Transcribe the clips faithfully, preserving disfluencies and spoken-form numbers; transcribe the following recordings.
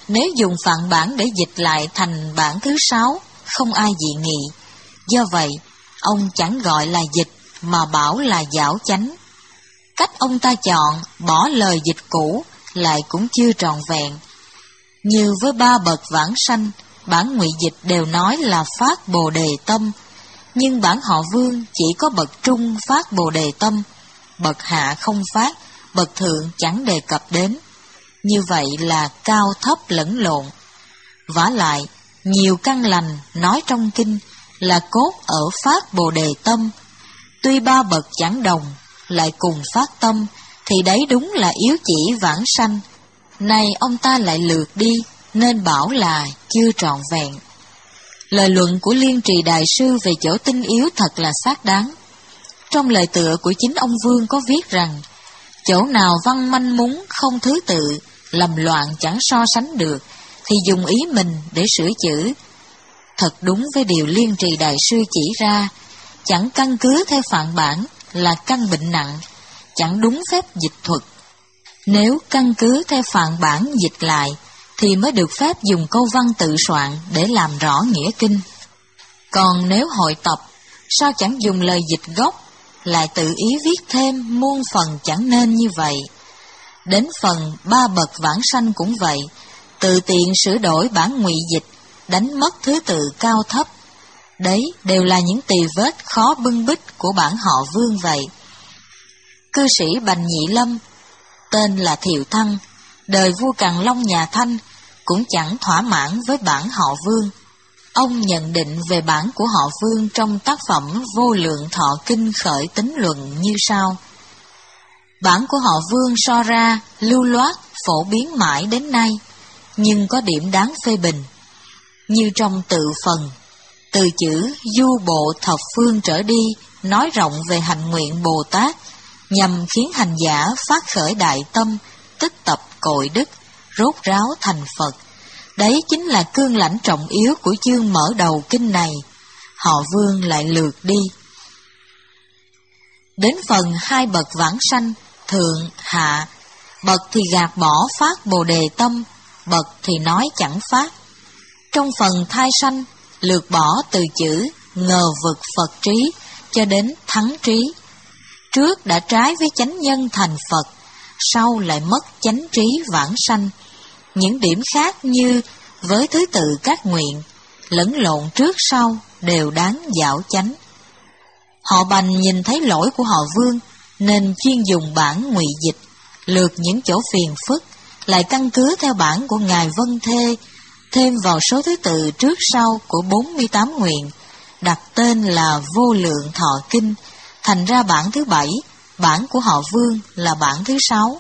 nếu dùng phạn bản để dịch lại thành bản thứ sáu, không ai dị nghị. Do vậy, ông chẳng gọi là dịch mà bảo là giảo chánh. Cách ông ta chọn bỏ lời dịch cũ lại cũng chưa trọn vẹn. Như với ba bậc vãng sanh, bản ngụy dịch đều nói là phát Bồ Đề tâm, nhưng bản họ Vương chỉ có bậc trung phát Bồ Đề tâm, bậc hạ không phát, bậc thượng chẳng đề cập đến. Như vậy là cao thấp lẫn lộn. Vả lại, nhiều căn lành nói trong kinh là cốt ở phát Bồ Đề tâm. Tuy ba bậc chẳng đồng, lại cùng phát tâm, thì đấy đúng là yếu chỉ vãng sanh. Này ông ta lại lược đi, nên bảo là chưa trọn vẹn. Lời luận của Liên Trì Đại Sư về chỗ tinh yếu thật là xác đáng. Trong lời tựa của chính ông Vương có viết rằng, chỗ nào văn manh múng không thứ tự, lầm loạn chẳng so sánh được, thì dùng ý mình để sửa chữ. Thật đúng với điều Liên Trì Đại Sư chỉ ra, chẳng căn cứ theo phạn bản là căn bệnh nặng, chẳng đúng phép dịch thuật. Nếu căn cứ theo phạn bản dịch lại, thì mới được phép dùng câu văn tự soạn để làm rõ nghĩa kinh. Còn nếu hội tập, sao chẳng dùng lời dịch gốc, lại tự ý viết thêm muôn phần chẳng nên như vậy. Đến phần ba bậc vãng sanh cũng vậy, tự tiện sửa đổi bản ngụy dịch, đánh mất thứ tự cao thấp. Đấy đều là những tì vết khó bưng bít của bản họ Vương vậy. Cư sĩ Bành Nhị Lâm, tên là Thiệu Thăng, đời vua Càn Long nhà Thanh, cũng chẳng thỏa mãn với bản họ Vương. Ông nhận định về bản của họ Vương trong tác phẩm Vô Lượng Thọ Kinh khởi tính luận như sau. Bản của họ Vương so ra lưu loát, phổ biến mãi đến nay, nhưng có điểm đáng phê bình. Như trong tự phần, từ chữ du bộ thập phương trở đi nói rộng về hạnh nguyện Bồ Tát, nhằm khiến hành giả phát khởi đại tâm, tích tập cội đức, rốt ráo thành Phật. Đấy chính là cương lãnh trọng yếu của chương mở đầu kinh này. Họ Vương lại lược đi. Đến phần hai bậc vãng sanh, thượng, hạ, bậc thì gạt bỏ phát Bồ Đề tâm, bậc thì nói chẳng phát. Trong phần thai sanh, lược bỏ từ chữ ngờ vực Phật trí cho đến thắng trí. Trước đã trái với chánh nhân thành Phật, sau lại mất chánh trí vãng sanh. Những điểm khác như với thứ tự các nguyện, lẫn lộn trước sau đều đáng giảo chánh. Họ Bành nhìn thấy lỗi của họ Vương, nên chuyên dùng bản ngụy dịch, lược những chỗ phiền phức, lại căn cứ theo bản của Ngài Vân Thê, thêm vào số thứ tự trước sau của bốn mươi tám nguyện, đặt tên là Vô Lượng Thọ Kinh, thành ra bản thứ bảy, bản của họ Vương là bản thứ sáu.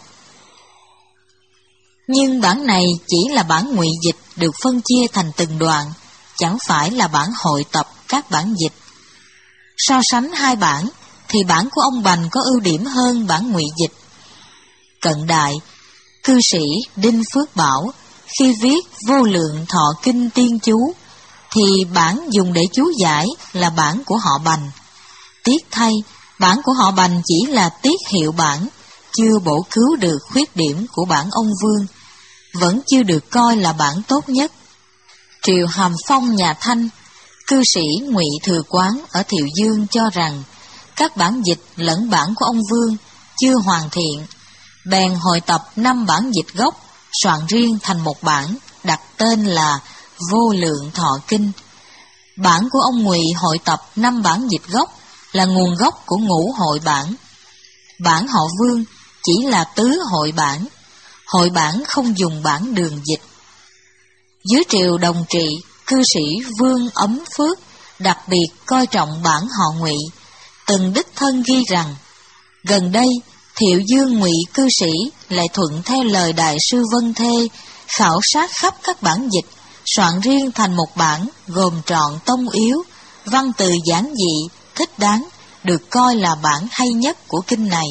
Nhưng bản này chỉ là bản ngụy dịch được phân chia thành từng đoạn, chẳng phải là bản hội tập các bản dịch. So sánh hai bản, thì bản của ông Bành có ưu điểm hơn bản ngụy dịch. Cận đại, cư sĩ Đinh Phước Bảo khi viết Vô Lượng Thọ Kinh Tiên Chú, thì bản dùng để chú giải là bản của họ Bành. Tiếc thay, bản của họ Bành chỉ là tiết hiệu bản, chưa bổ cứu được khuyết điểm của bản ông Vương, vẫn chưa được coi là bản tốt nhất. Triều Hàm Phong nhà Thanh, cư sĩ Ngụy Thừa Quán ở Thiệu Dương cho rằng các bản dịch lẫn bản của ông Vương chưa hoàn thiện, bèn hội tập năm bản dịch gốc, soạn riêng thành một bản, đặt tên là Vô Lượng Thọ Kinh. Bản của ông Ngụy hội tập năm bản dịch gốc là nguồn gốc của ngũ hội bản. Bản họ Vương chỉ là tứ hội bản, hội bản không dùng bản đường dịch. Dưới triều Đồng Trị, cư sĩ Vương Ấm Phước đặc biệt coi trọng bản họ Ngụy, từng đích thân ghi rằng, gần đây Thiệu Dương Ngụy cư sĩ lại thuận theo lời Đại sư Vân Thê, khảo sát khắp các bản dịch, soạn riêng thành một bản gồm trọn tông yếu, văn từ giản dị, thích đáng, được coi là bản hay nhất của kinh này.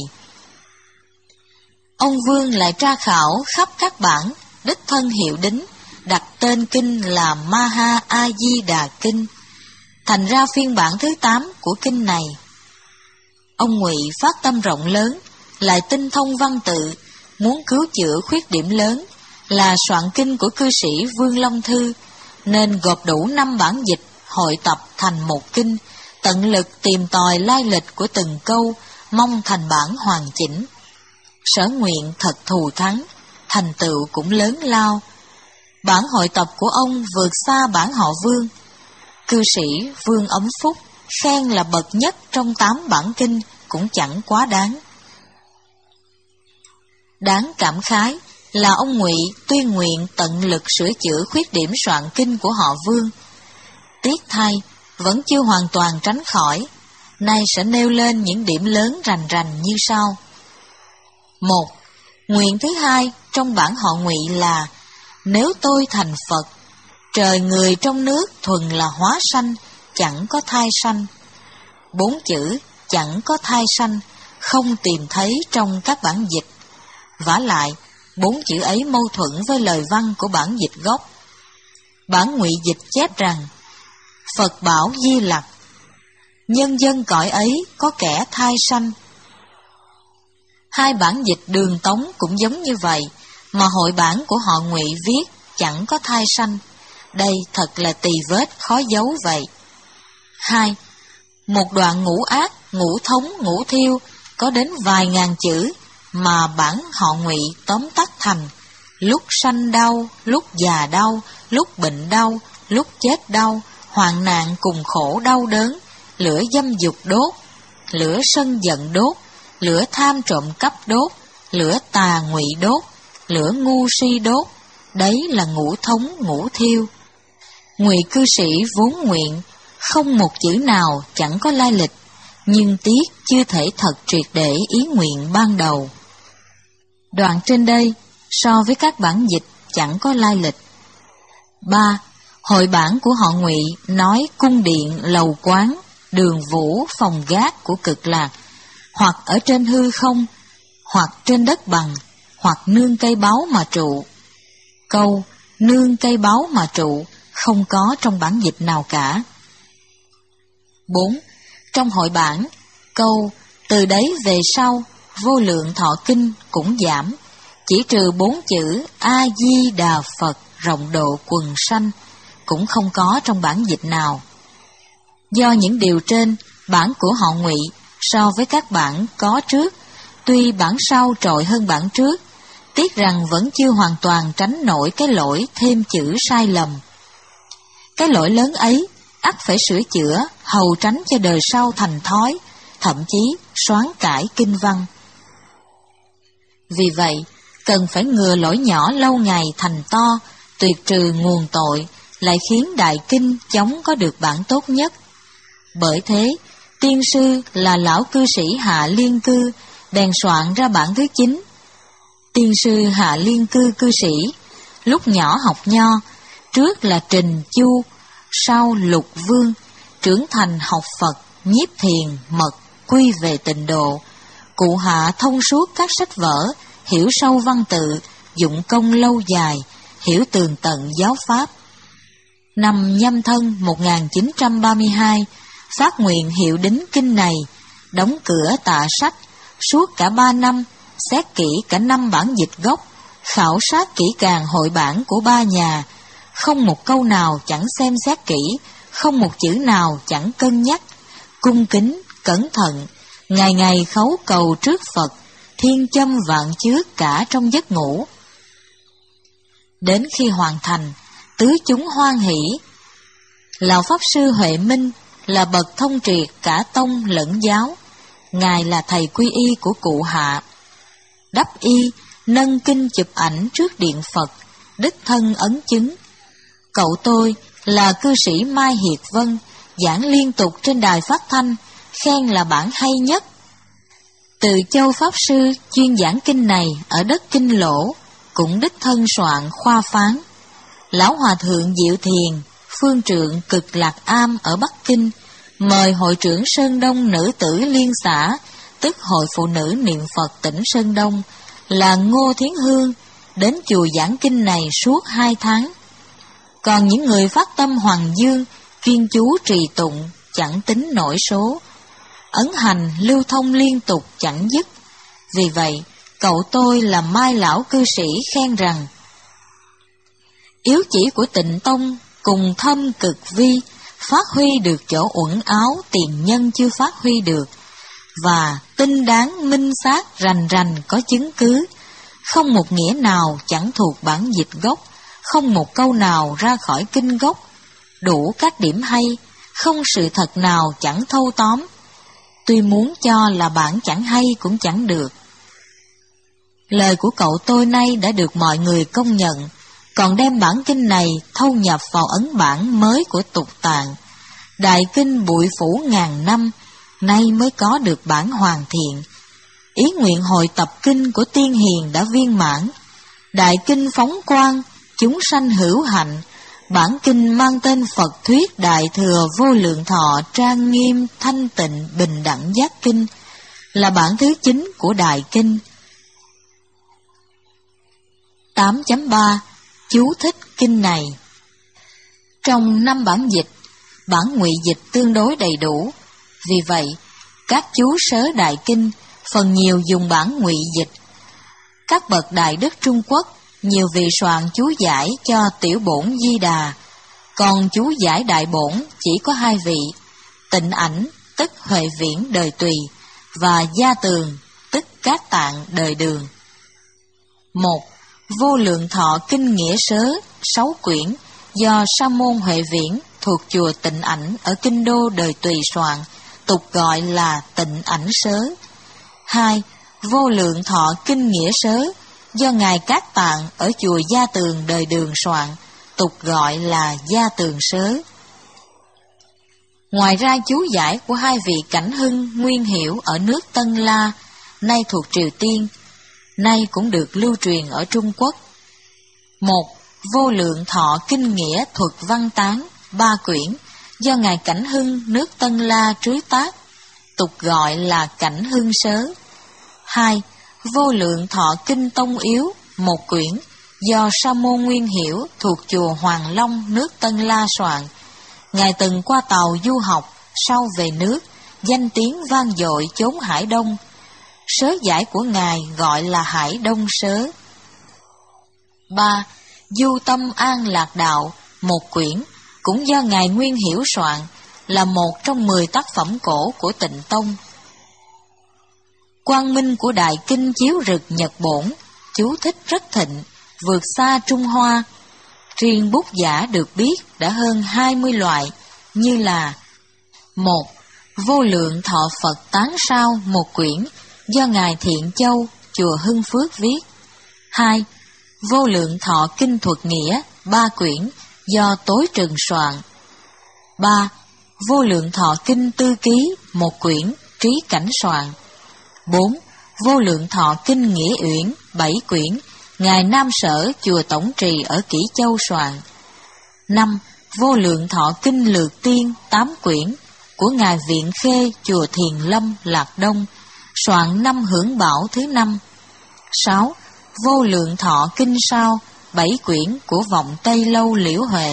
Ông Vương lại tra khảo khắp các bản, đích thân hiệu đính, đặt tên kinh là Maha A Di Đà Kinh, thành ra phiên bản thứ tám của kinh này. Ông Ngụy phát tâm rộng lớn, lại tinh thông văn tự, muốn cứu chữa khuyết điểm lớn, là soạn kinh của cư sĩ Vương Long Thư, nên gộp đủ năm bản dịch hội tập thành một kinh, tận lực tìm tòi lai lịch của từng câu, mong thành bản hoàn chỉnh. Sở nguyện thật thù thắng, thành tựu cũng lớn lao. Bản hội tập của ông vượt xa bản họ Vương. Cư sĩ Vương Ấm Phúc khen là bậc nhất trong tám bản kinh cũng chẳng quá đáng. Đáng cảm khái là ông Ngụy tuyên nguyện tận lực sửa chữa khuyết điểm soạn kinh của họ Vương. Tiếc thay, vẫn chưa hoàn toàn tránh khỏi, nay sẽ nêu lên những điểm lớn rành rành như sau. Một, nguyện thứ hai trong bản họ Ngụy là: nếu tôi thành Phật, trời người trong nước thuần là hóa sanh, chẳng có thai sanh. Bốn chữ chẳng có thai sanh không tìm thấy trong các bản dịch. Vả lại, bốn chữ ấy mâu thuẫn với lời văn của bản dịch gốc. Bản Ngụy dịch chép rằng: Phật bảo Di Lặc, nhân dân cõi ấy có kẻ thai sanh. Hai bản dịch Đường Tống cũng giống như vậy, mà hội bản của họ Ngụy viết chẳng có thai sanh. Đây thật là tì vết khó giấu vậy. Hai, một đoạn ngũ ác, ngũ thống, ngũ thiêu có đến vài ngàn chữ, mà bản họ Ngụy tóm tắt thành: lúc sanh đau, lúc già đau, lúc bệnh đau, lúc chết đau, hoạn nạn cùng khổ đau đớn, lửa dâm dục đốt, lửa sân giận đốt, lửa tham trộm cắp đốt, lửa tà ngụy đốt, lửa ngu si đốt. Đấy là ngũ thống ngũ thiêu. Ngụy cư sĩ vốn nguyện, không một chữ nào chẳng có lai lịch, nhưng tiếc chưa thể thật triệt để ý nguyện ban đầu. Đoạn trên đây so với các bản dịch chẳng có lai lịch. Ba, hội bản của họ Ngụy nói cung điện, lầu quán, đường vũ, phòng gác của Cực Lạc, hoặc ở trên hư không, hoặc trên đất bằng, hoặc nương cây báu mà trụ. Câu nương cây báu mà trụ không có trong bản dịch nào cả. Bốn, trong hội bản, câu từ đấy về sau vô lượng thọ kinh cũng giảm, chỉ trừ bốn chữ A Di Đà Phật rộng độ quần sanh cũng không có trong bản dịch nào. Do những điều trên, bản của họ Ngụy so với các bản có trước, tuy bản sau trội hơn bản trước, tiếc rằng vẫn chưa hoàn toàn tránh nổi cái lỗi thêm chữ sai lầm. Cái lỗi lớn ấy ắt phải sửa chữa, hầu tránh cho đời sau thành thói, thậm chí soán cải kinh văn. Vì vậy, cần phải ngừa lỗi nhỏ lâu ngày thành to, tuyệt trừ nguồn tội, lại khiến đại kinh chóng có được bản tốt nhất. Bởi thế, tiên sư là lão cư sĩ Hạ Liên Cư bèn soạn ra bản thứ chín. Tiên sư Hạ Liên Cư cư sĩ, lúc nhỏ học nho, trước là Trình Chu, sau Lục Vương, trưởng thành học Phật, nhiếp thiền, mật, quy về tịnh độ. Cụ Hạ thông suốt các sách vở, hiểu sâu văn tự, dụng công lâu dài, hiểu tường tận giáo pháp. Năm Nhâm Thân một nghìn chín trăm ba mươi hai, phát nguyện hiệu đính kinh này, đóng cửa tạ sách, suốt cả ba năm, xét kỹ cả năm bản dịch gốc, khảo sát kỹ càng hội bản của ba nhà, không một câu nào chẳng xem xét kỹ, không một chữ nào chẳng cân nhắc, cung kính, cẩn thận, ngày ngày khấu cầu trước Phật, thiên châm vạn chước cả trong giấc ngủ. Đến khi hoàn thành, tứ chúng hoan hỷ. Lão Pháp Sư Huệ Minh là bậc thông triệt cả tông lẫn giáo, ngài là thầy quy y của cụ Hạ. Đắp y, nâng kinh chụp ảnh trước điện Phật, đích thân ấn chứng. Cậu tôi là cư sĩ Mai Hiệt Vân, giảng liên tục trên đài phát thanh, khen là bản hay nhất. Từ Châu Pháp Sư chuyên giảng kinh này ở đất Kinh Lỗ, cũng đích thân soạn khoa phán. Lão Hòa Thượng Diệu Thiền, phương trượng Cực Lạc Am ở Bắc Kinh, mời hội trưởng Sơn Đông Nữ Tử Liên xã, tức Hội Phụ Nữ Niệm Phật tỉnh Sơn Đông, là Ngô Thiến Hương, đến chùa giảng kinh này suốt hai tháng. Còn những người phát tâm Hoàng Dương, chuyên chú trì tụng, chẳng tính nổi số. Ấn hành lưu thông liên tục chẳng dứt. Vì vậy, cậu tôi là Mai lão cư sĩ khen rằng, Yếu chỉ của Tịnh Tông cùng thâm cực vi, phát huy được chỗ uẩn áo tiền nhân chưa phát huy được, và tinh đáng minh xác rành rành có chứng cứ, không một nghĩa nào chẳng thuộc bản dịch gốc, không một câu nào ra khỏi kinh gốc, đủ các điểm hay, không sự thật nào chẳng thâu tóm. Tuy muốn cho là bản chẳng hay cũng chẳng được. Lời của cậu tôi nay đã được mọi người công nhận, còn đem bản kinh này thâu nhập vào ấn bản mới của Tục Tạng. Đại kinh bụi phủ ngàn năm, nay mới có được bản hoàn thiện. Ý nguyện hội tập kinh của tiên hiền đã viên mãn. Đại kinh phóng quang, chúng sanh hữu hạnh. Bản kinh mang tên Phật thuyết Đại thừa vô lượng thọ trang nghiêm thanh tịnh bình đẳng giác kinh, là bản thứ chín của Đại kinh. tám chấm ba Chú thích kinh này. Trong năm bản dịch, bản ngụy dịch tương đối đầy đủ. Vì vậy, các chú sớ Đại kinh phần nhiều dùng bản ngụy dịch. Các bậc đại đức Trung Quốc nhiều vị soạn chú giải cho tiểu bổn Di Đà, còn chú giải đại bổn chỉ có hai vị: Tịnh Ảnh tức Huệ Viễn đời Tùy và Gia Tường tức Cát Tạng đời Đường. Một. Vô lượng thọ kinh nghĩa sớ sáu quyển do Sa môn Huệ Viễn thuộc chùa Tịnh Ảnh ở Kinh Đô đời Tùy soạn, tục gọi là Tịnh Ảnh sớ. Hai. Vô lượng thọ kinh nghĩa sớ do ngài Cát Tạng ở chùa Gia Tường đời Đường soạn, tục gọi là Gia Tường sớ. Ngoài ra chú giải của hai vị Cảnh Hưng, Nguyên Hiểu ở nước Tân La, nay thuộc Triều Tiên, nay cũng được lưu truyền ở Trung Quốc. Một. Vô lượng thọ kinh nghĩa thuật văn tán ba quyển do ngài Cảnh Hưng nước Tân La trứ tác, tục gọi là Cảnh Hưng sớ. Hai. Vô lượng thọ kinh tông yếu một quyển do Sa môn Nguyên Hiểu thuộc chùa Hoàng Long nước Tân La soạn. Ngài từng qua tàu du học, sau về nước, danh tiếng vang dội chốn Hải Đông. Sớ giải của ngài gọi là Hải Đông sớ. Ba. Du tâm an lạc đạo một quyển cũng do ngài Nguyên Hiểu soạn, là một trong mười tác phẩm cổ của Tịnh Tông. Quang minh của Đại kinh chiếu rực nhật bổn, chú thích rất thịnh, vượt xa Trung Hoa. Riêng bút giả được biết đã hơn hai mươi loại, như là: một. Vô lượng thọ Phật tán sao một quyển do ngài Thiện Châu chùa Hưng Phước viết. Hai. Vô lượng thọ kinh thuật nghĩa ba quyển do Tối Trừng soạn. Ba. Vô lượng thọ kinh tư ký một quyển Trí Cảnh soạn. Bốn. Vô lượng thọ kinh nghĩa uyển bảy quyển ngài Nam Sở chùa Tổng Trì ở Kỷ Châu soạn. Năm. Vô lượng thọ kinh lược tiên tám quyển của ngài Viện Khê chùa Thiền Lâm Lạc Đông, soạn năm Hưởng Bảo thứ năm. Sáu. Vô lượng thọ kinh sao bảy quyển của Vọng Tây Lâu Liễu Huệ.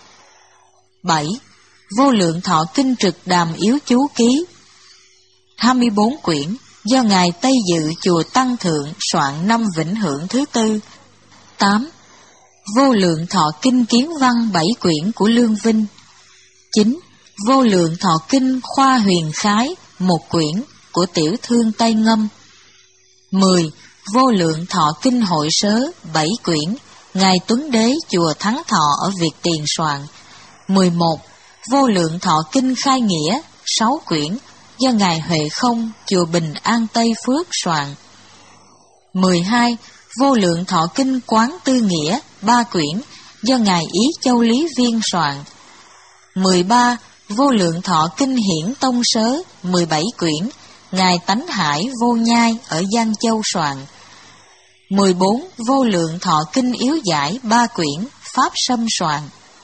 Bảy. Vô lượng thọ kinh trực đàm yếu chú ký hai mươi bốn quyển do ngài Tây Dự chùa Tăng Thượng soạn năm Vĩnh Hưởng thứ tư. Tám. Vô lượng thọ kinh kiến văn bảy quyển của Lương Vinh. Chín. Vô lượng thọ kinh khoa huyền khái một quyển của Tiểu Thương Tây Ngâm. Mười. Vô lượng thọ kinh hội sớ bảy quyển ngài Tuấn Đế chùa Thắng Thọ ở Việt Tiền soạn. Mười một. Vô lượng thọ kinh khai nghĩa sáu quyển do ngài Huệ Không chùa Bình An Tây Phước soạn. Mười hai. Vô lượng thọ kinh quán tư nghĩa ba quyển do ngài Ý Châu Lý Viên soạn. Mười ba. Vô lượng thọ kinh hiển tông sớ mười bảy quyển ngài Tánh Hải Vô Nhai ở Giang Châu soạn. Mười bốn. Vô lượng thọ kinh yếu giải ba quyển Pháp Sâm soạn.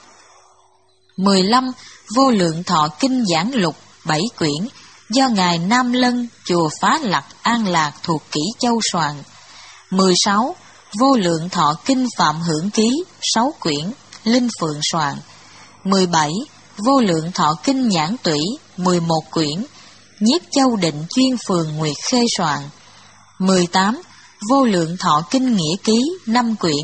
Mười lăm. Vô lượng thọ kinh giảng lục bảy quyển do ngài Nam Lân chùa Phá Lặc An Lạc thuộc Kỷ Châu soạn. Mười sáu. Vô lượng thọ kinh Phạm Hưởng Ký sáu quyển Linh Phượng soạn. Mười bảy. Vô lượng thọ kinh Nhãn Tủy mười một quyển Nhiếp Châu Định Chuyên Phường Nguyệt Khê soạn. Mười tám. Vô lượng thọ kinh Nghĩa Ký năm quyển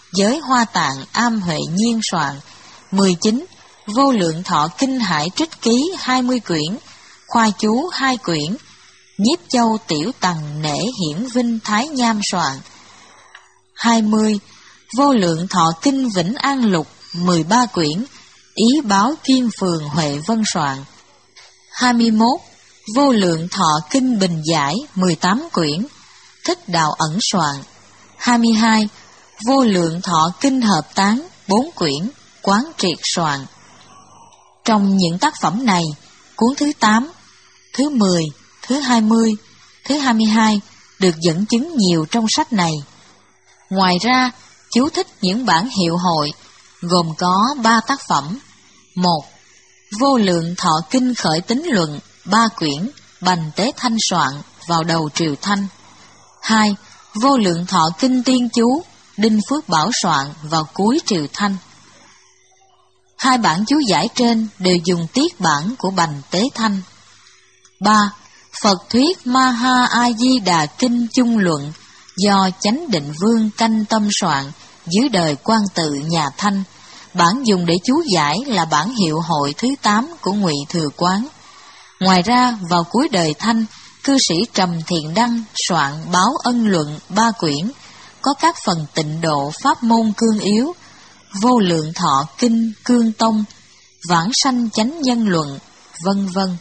Giới Hoa Tạng Am Huệ Nhiên soạn. Mười chín. Vô Lượng Thọ Kinh Hải Trích Ký hai mươi quyển, Khoa Chú hai quyển, Nhiếp Châu Tiểu Tằng Nể Hiển Vinh Thái Nham soạn. Hai mươi. Vô Lượng Thọ Kinh Vĩnh An Lục mười ba quyển, Ý Báo Kim Phường Huệ Vân soạn. Hai mươi mốt. Vô Lượng Thọ Kinh Bình Giải mười tám quyển, Thích Đạo Ẩn soạn. Hai mươi hai. Vô Lượng Thọ Kinh Hợp Tán bốn quyển, Quán Triệt soạn. Trong những tác phẩm này, cuốn thứ tám, thứ mười, thứ hai mươi, thứ hai mươi hai được dẫn chứng nhiều trong sách này. Ngoài ra, chú thích những bản hiệu hội gồm có ba tác phẩm. Một. Vô Lượng Thọ Kinh Khởi Tính Luận ba quyển, Bành Tế Thanh soạn vào đầu triều Thanh. Hai. Vô Lượng Thọ Kinh Tiên Chú Đinh Phước Bảo soạn vào cuối triều Thanh. Hai bản chú giải trên đều dùng tiết bản của Bành Tế Thanh. Ba. Phật Thuyết Ma Ha A Di Đà Kinh Chung Luận do Chánh Định Vương Canh Tâm soạn dưới đời Quan Tự nhà Thanh. Bản dùng để chú giải là bản hiệu hội thứ tám của Ngụy Thừa Quán. Ngoài ra, vào cuối đời Thanh, cư sĩ Trầm Thiện Đăng soạn Báo Ân Luận ba quyển, có các phần tịnh độ pháp môn cương yếu, Vô Lượng Thọ Kinh Cương Tông, Vãng Sanh Chánh Nhân Luận, vân vân.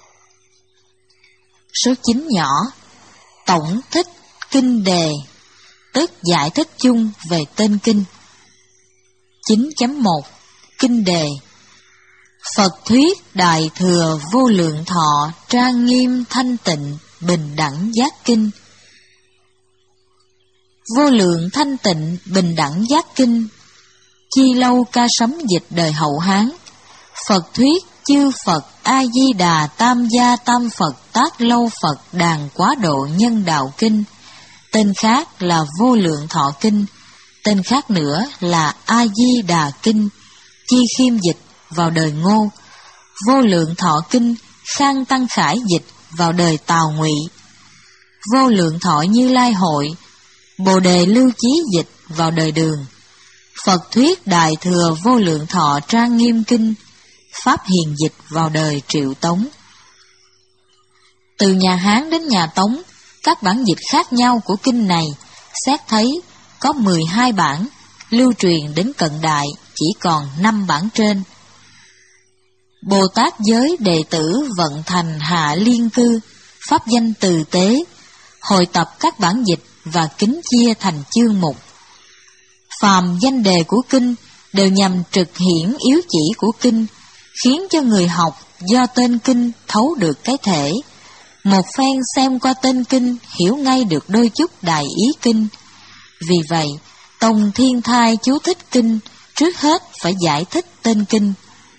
Số chín nhỏ. Tổng thích kinh đề, tức giải thích chung về tên kinh. chín chấm một. Kinh đề. Phật Thuyết Đại Thừa Vô Lượng Thọ Trang Nghiêm Thanh Tịnh Bình Đẳng Giác Kinh. Vô Lượng Thanh Tịnh Bình Đẳng Giác Kinh, Chi Lâu Ca Sấm dịch đời Hậu Hán. Phật Thuyết Chư Phật A Di Đà Tam Gia Tam Phật Tác Lâu Phật Đàn Quá Độ Nhân Đạo Kinh. Tên khác là Vô Lượng Thọ Kinh, tên khác nữa là A Di Đà Kinh, Chi Khiêm dịch vào đời Ngô. Vô Lượng Thọ Kinh Khang Tăng Khải dịch vào đời Tào Ngụy. Vô Lượng Thọ Như Lai Hội, Bồ Đề Lưu Chí dịch vào đời Đường. Phật Thuyết Đại Thừa Vô Lượng Thọ Trang Nghiêm Kinh, Pháp Hiền dịch vào đời Triệu Tống. Từ nhà Hán đến nhà Tống, các bản dịch khác nhau của kinh này xét thấy có mười hai bản, lưu truyền đến cận đại chỉ còn năm bản trên. Bồ Tát giới đệ tử vận thành hạ liên cư, pháp danh từ tế, hội tập các bản dịch và kính chia thành chương mục. Phàm danh đề của kinh đều nhằm trực hiển yếu chỉ của kinh, khiến cho người học do tên kinh thấu được cái thể. Một phen xem qua tên kinh hiểu ngay được đôi chút đại ý kinh. Vì vậy, Tông Thiên Thai chú thích kinh trước hết phải giải thích tên kinh.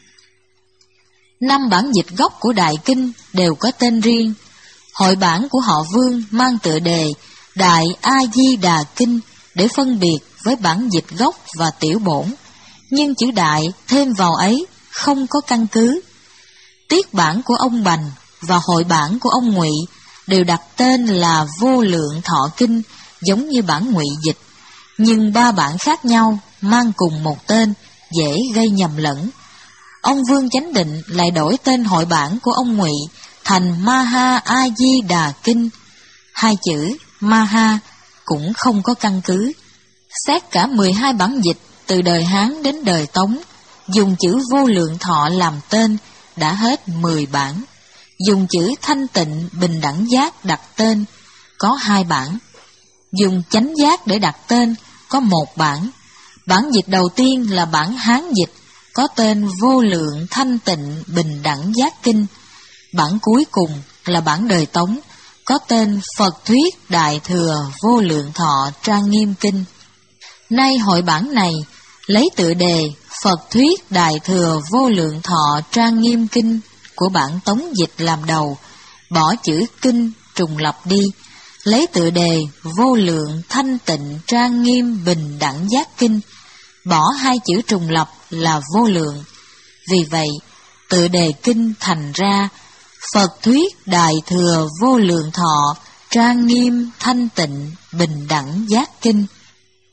Năm bản dịch gốc của đại kinh đều có tên riêng. Hội bản của họ Vương mang tựa đề Đại A Di Đà Kinh để phân biệt với bản dịch gốc và tiểu bổn, nhưng chữ đại thêm vào ấy không có căn cứ. Tiết bản của ông Bành và hội bản của ông Ngụy đều đặt tên là Vô Lượng Thọ Kinh, giống như bản Ngụy dịch, nhưng ba bản khác nhau mang cùng một tên, dễ gây nhầm lẫn. Ông Vương Chánh Định lại đổi tên hội bản của ông Ngụy thành Maha A Di Đà Kinh. Hai chữ Maha cũng không có căn cứ. Xét cả mười hai bản dịch từ đời Hán đến đời Tống, dùng chữ Vô Lượng Thọ làm tên đã hết mười bản. Dùng chữ Thanh Tịnh Bình Đẳng Giác đặt tên có hai bản. Dùng Chánh Giác để đặt tên có một bản. Bản dịch đầu tiên là bản Hán dịch, có tên Vô Lượng Thanh Tịnh Bình Đẳng Giác Kinh. Bản cuối cùng là bản đời Tống, có tên Phật Thuyết Đại Thừa Vô Lượng Thọ Trang Nghiêm Kinh. Nay hội bản này lấy tựa đề Phật Thuyết Đại Thừa Vô Lượng Thọ Trang Nghiêm Kinh của bản Tống dịch làm đầu, bỏ chữ kinh trùng lập đi, lấy tựa đề Vô Lượng Thanh Tịnh Trang Nghiêm Bình Đẳng Giác Kinh, bỏ hai chữ trùng lập là vô lượng. Vì vậy, tựa đề kinh thành ra Phật Thuyết Đại Thừa Vô Lượng Thọ Trang Nghiêm Thanh Tịnh Bình Đẳng Giác Kinh.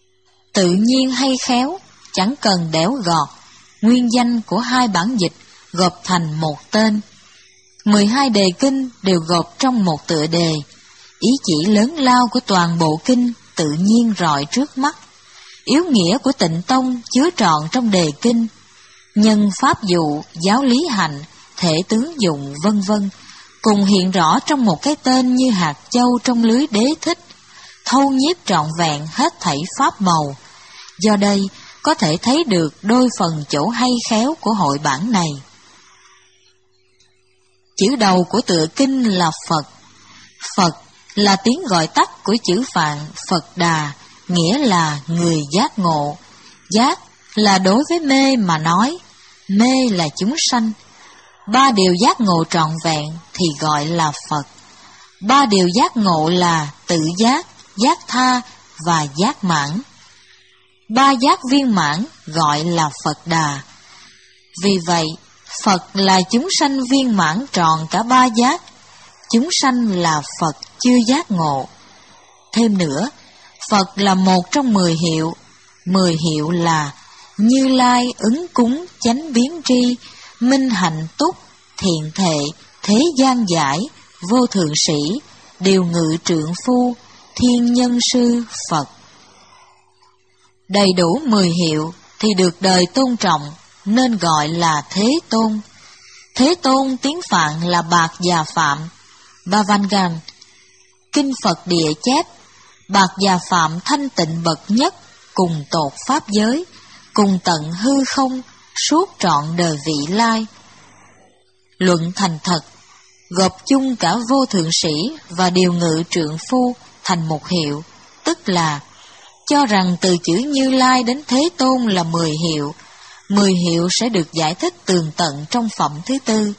Tự nhiên hay khéo, chẳng cần đẽo gọt, nguyên danh của hai bản dịch gộp thành một tên. Mười hai đề kinh đều gộp trong một tựa đề, ý chỉ lớn lao của toàn bộ kinh tự nhiên rọi trước mắt. Yếu nghĩa của Tịnh Tông chứa trọn trong đề kinh, nhân pháp dụ, giáo lý hạnh, thể tướng dụng vân vân, cùng hiện rõ trong một cái tên như hạt châu trong lưới đế thích, thâu nhiếp trọn vẹn hết thảy pháp màu. Do đây có thể thấy được đôi phần chỗ hay khéo của hội bản này. Chữ đầu của tựa kinh là Phật. Phật là tiếng gọi tắt của chữ Phạn Phật Đà, nghĩa là người giác ngộ. Giác là đối với mê mà nói, mê là chúng sanh. Ba điều giác ngộ trọn vẹn thì gọi là Phật. Ba điều giác ngộ là tự giác, giác tha và giác mãn. Ba giác viên mãn gọi là Phật Đà. Vì vậy, Phật là chúng sanh viên mãn tròn cả ba giác. Chúng sanh là Phật chưa giác ngộ. Thêm nữa, Phật là một trong mười hiệu. Mười hiệu là Như Lai, ứng cúng, chánh biến tri, minh hạnh túc, thiện thệ, thế gian giải, vô thượng sĩ, điều ngự trượng phu, thiên nhân sư Phật. Đầy đủ mười hiệu thì được đời tôn trọng, nên gọi là Thế Tôn. Thế Tôn tiếng Phạn là Bạc Già Phạm, Bhavangan. Kinh Phật Địa chép, Bạc Già Phạm thanh tịnh bậc nhất, cùng tột pháp giới, cùng tận hư không, suốt trọn đời vị lai. Luận thành thật, gộp chung cả vô thượng sĩ và điều ngự trượng phu thành một hiệu, tức là cho rằng từ chữ Như Lai đến Thế Tôn là mười hiệu, mười hiệu sẽ được giải thích tường tận trong phẩm thứ tư.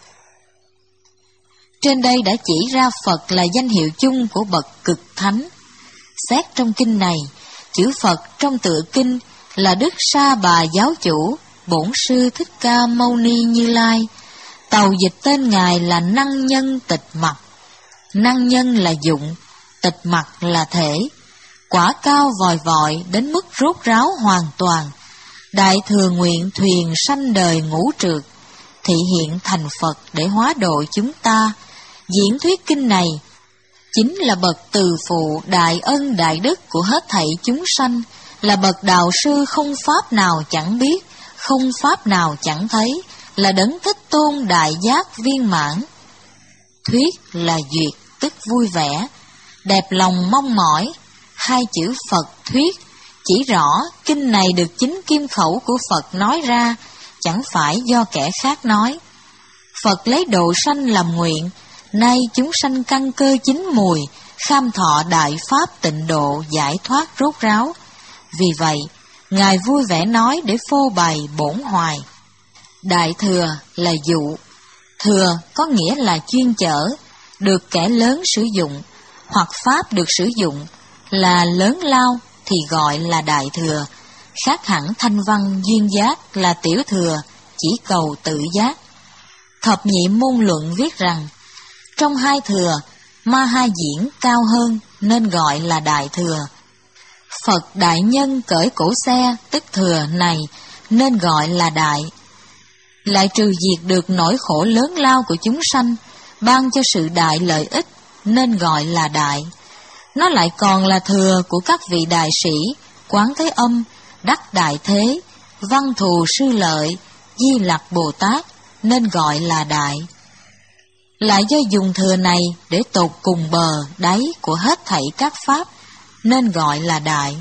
Trên đây đã chỉ ra Phật là danh hiệu chung của bậc cực thánh. Xét trong kinh này, chữ Phật trong tựa kinh là Đức Sa Bà Giáo Chủ, Bổn Sư Thích Ca Mâu Ni Như Lai. Tàu dịch tên Ngài là Năng Nhân Tịch Mặc. Năng nhân là dụng, tịch mặc là thể. Quả cao vòi vọi đến mức rốt ráo hoàn toàn. Đại thừa nguyện thuyền sanh đời ngũ trượt, thị hiện thành Phật để hóa độ chúng ta. Diễn thuyết kinh này chính là bậc từ phụ đại ân đại đức của hết thảy chúng sanh, là bậc đạo sư không pháp nào chẳng biết, không pháp nào chẳng thấy, là Đấng Thích Tôn đại giác viên mãn. Thuyết là duyệt tức vui vẻ, đẹp lòng mong mỏi. Hai chữ Phật thuyết chỉ rõ kinh này được chính kim khẩu của Phật nói ra, chẳng phải do kẻ khác nói. Phật lấy độ sanh làm nguyện, nay chúng sanh căn cơ chín mùi, kham thọ đại pháp tịnh độ giải thoát rốt ráo. Vì vậy, Ngài vui vẻ nói để phô bày bổn hoài. Đại thừa là dụ, thừa có nghĩa là chuyên chở, được kẻ lớn sử dụng, hoặc pháp được sử dụng là lớn lao thì gọi là đại thừa, khác hẳn thanh văn duyên giác là tiểu thừa, chỉ cầu tự giác. Thập nhị môn luận viết rằng, trong hai thừa, ma ha diễn cao hơn nên gọi là đại thừa. Phật đại nhân cởi cổ xe tức thừa này nên gọi là đại. Lại trừ diệt được nỗi khổ lớn lao của chúng sanh, ban cho sự đại lợi ích nên gọi là đại. Nó lại còn là thừa của các vị đại sĩ, Quán Thế Âm, Đắc Đại Thế, Văn Thù Sư Lợi, Di Lặc Bồ Tát nên gọi là đại. Lại do dùng thừa này để tột cùng bờ đáy của hết thảy các pháp nên gọi là đại.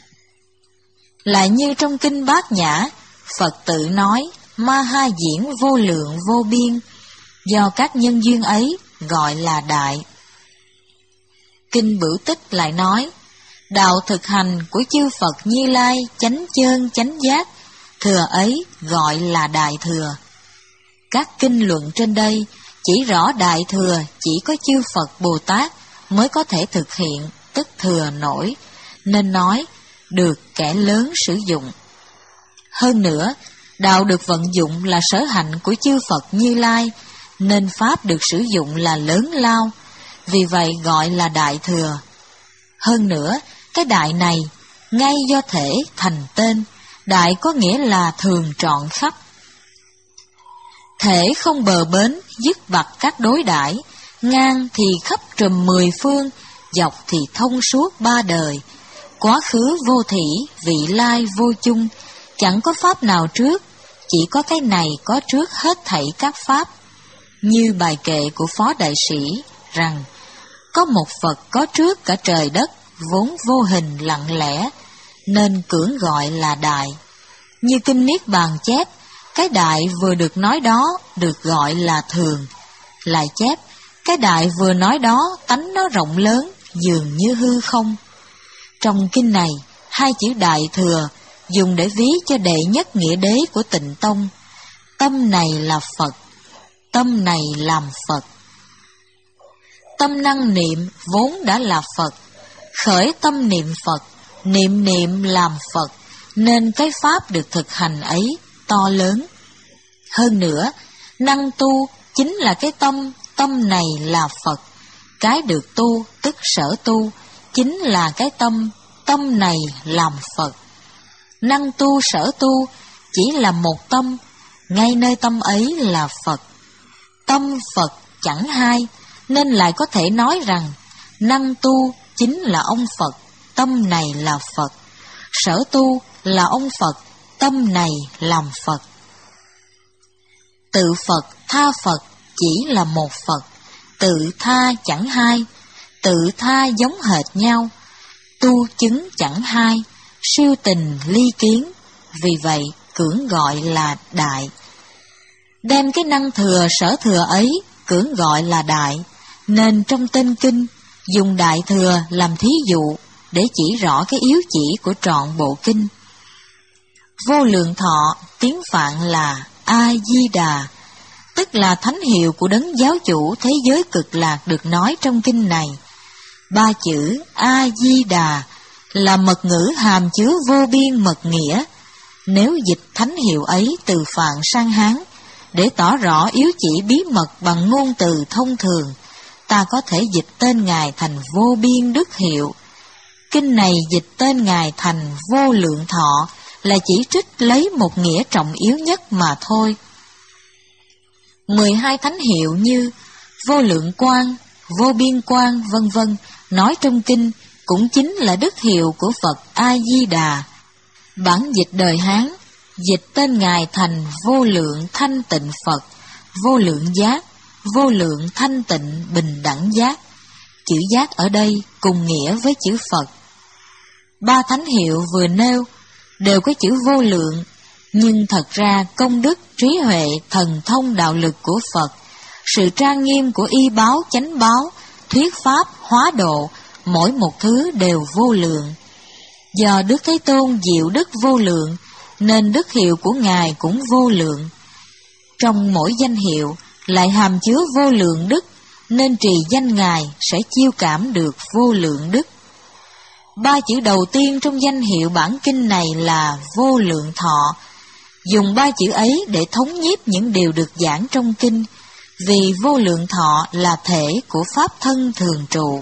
Lại như trong kinh Bát Nhã, Phật tự nói ma ha diễn vô lượng vô biên, do các nhân duyên ấy gọi là đại. Kinh Bửu Tích lại nói, đạo thực hành của chư Phật Như Lai chánh chơn chánh giác, thừa ấy gọi là đại thừa. Các kinh luận trên đây chỉ rõ đại thừa chỉ có chư Phật Bồ Tát mới có thể thực hiện, tức thừa nổi, nên nói được kẻ lớn sử dụng. Hơn nữa, đạo được vận dụng là sở hạnh của chư Phật Như Lai, nên pháp được sử dụng là lớn lao, vì vậy gọi là đại thừa. Hơn nữa, cái đại này ngay do thể thành tên, đại có nghĩa là thường trọn khắp. Thể không bờ bến, dứt vặt các đối đãi, ngang thì khắp trùm mười phương, dọc thì thông suốt ba đời. Quá khứ vô thỉ, vị lai vô chung, chẳng có pháp nào trước, chỉ có cái này có trước hết thảy các pháp. Như bài kệ của Phó Đại Sĩ rằng, có một Phật có trước cả trời đất, vốn vô hình lặng lẽ, nên cưỡng gọi là đại. Như Kinh Niết Bàn chép, cái đại vừa được nói đó được gọi là thường. Lại chép, cái đại vừa nói đó tánh nó rộng lớn, dường như hư không. Trong kinh này, hai chữ đại thừa dùng để ví cho đệ nhất nghĩa đế của Tịnh Tông. Tâm này là Phật, tâm này làm Phật. Tâm năng niệm vốn đã là Phật, khởi tâm niệm Phật, niệm niệm làm Phật, nên cái pháp được thực hành ấy to lớn. Hơn nữa, năng tu chính là cái tâm, tâm này là Phật. Cái được tu, tức sở tu, chính là cái tâm, tâm này làm Phật. Năng tu sở tu chỉ là một tâm, ngay nơi tâm ấy là Phật. Tâm Phật chẳng hai, nên lại có thể nói rằng, năng tu chính là ông Phật, tâm này là Phật. Sở tu là ông Phật, tâm này làm Phật. Tự Phật, tha Phật chỉ là một Phật, tự tha chẳng hai, tự tha giống hệt nhau, tu chứng chẳng hai, siêu tình ly kiến, vì vậy cưỡng gọi là đại. Đem cái năng thừa sở thừa ấy cưỡng gọi là đại, nên trong tên kinh dùng đại thừa làm thí dụ để chỉ rõ cái yếu chỉ của trọn bộ kinh. Vô lượng thọ tiếng Phạn là A-di-đà, tức là thánh hiệu của đấng giáo chủ thế giới cực lạc được nói trong kinh này. Ba chữ A-di-đà là mật ngữ hàm chứa vô biên mật nghĩa. Nếu dịch thánh hiệu ấy từ Phạn sang Hán để tỏ rõ yếu chỉ bí mật bằng ngôn từ thông thường, ta có thể dịch tên Ngài thành vô biên đức hiệu. Kinh này dịch tên Ngài thành vô lượng thọ là chỉ trích lấy một nghĩa trọng yếu nhất mà thôi. Mười hai thánh hiệu như vô lượng quang, vô biên quang, vân vân nói trong kinh cũng chính là đức hiệu của Phật A-di-đà. Bản dịch đời Hán dịch tên Ngài thành vô lượng thanh tịnh Phật, vô lượng giác, vô lượng thanh tịnh bình đẳng giác. Chữ giác ở đây cùng nghĩa với chữ Phật. Ba thánh hiệu vừa nêu đều có chữ vô lượng, nhưng thật ra công đức, trí huệ, thần thông đạo lực của Phật, sự trang nghiêm của y báo, chánh báo, thuyết pháp, hóa độ, mỗi một thứ đều vô lượng. Do Đức Thế Tôn diệu đức vô lượng, nên đức hiệu của Ngài cũng vô lượng. Trong mỗi danh hiệu lại hàm chứa vô lượng đức, nên trì danh Ngài sẽ chiêu cảm được vô lượng đức. Ba chữ đầu tiên trong danh hiệu bản kinh này là vô lượng thọ. Dùng ba chữ ấy để thống nhiếp những điều được giảng trong kinh, vì vô lượng thọ là thể của pháp thân thường trụ.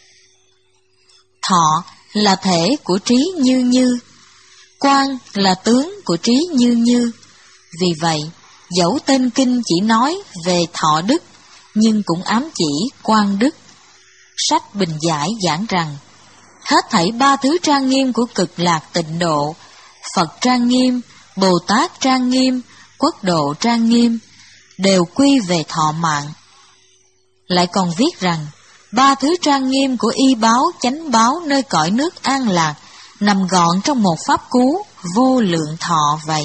Thọ là thể của trí như như, quang là tướng của trí như như. Vì vậy, dẫu tên kinh chỉ nói về thọ đức, nhưng cũng ám chỉ quang đức. Sách Bình Giải giảng rằng, hết thảy ba thứ trang nghiêm của cực lạc tịnh độ, Phật trang nghiêm, Bồ Tát trang nghiêm, Quốc độ trang nghiêm, đều quy về thọ mạng. Lại còn viết rằng, ba thứ trang nghiêm của y báo, chánh báo nơi cõi nước an lạc, nằm gọn trong một pháp cú, vô lượng thọ vậy.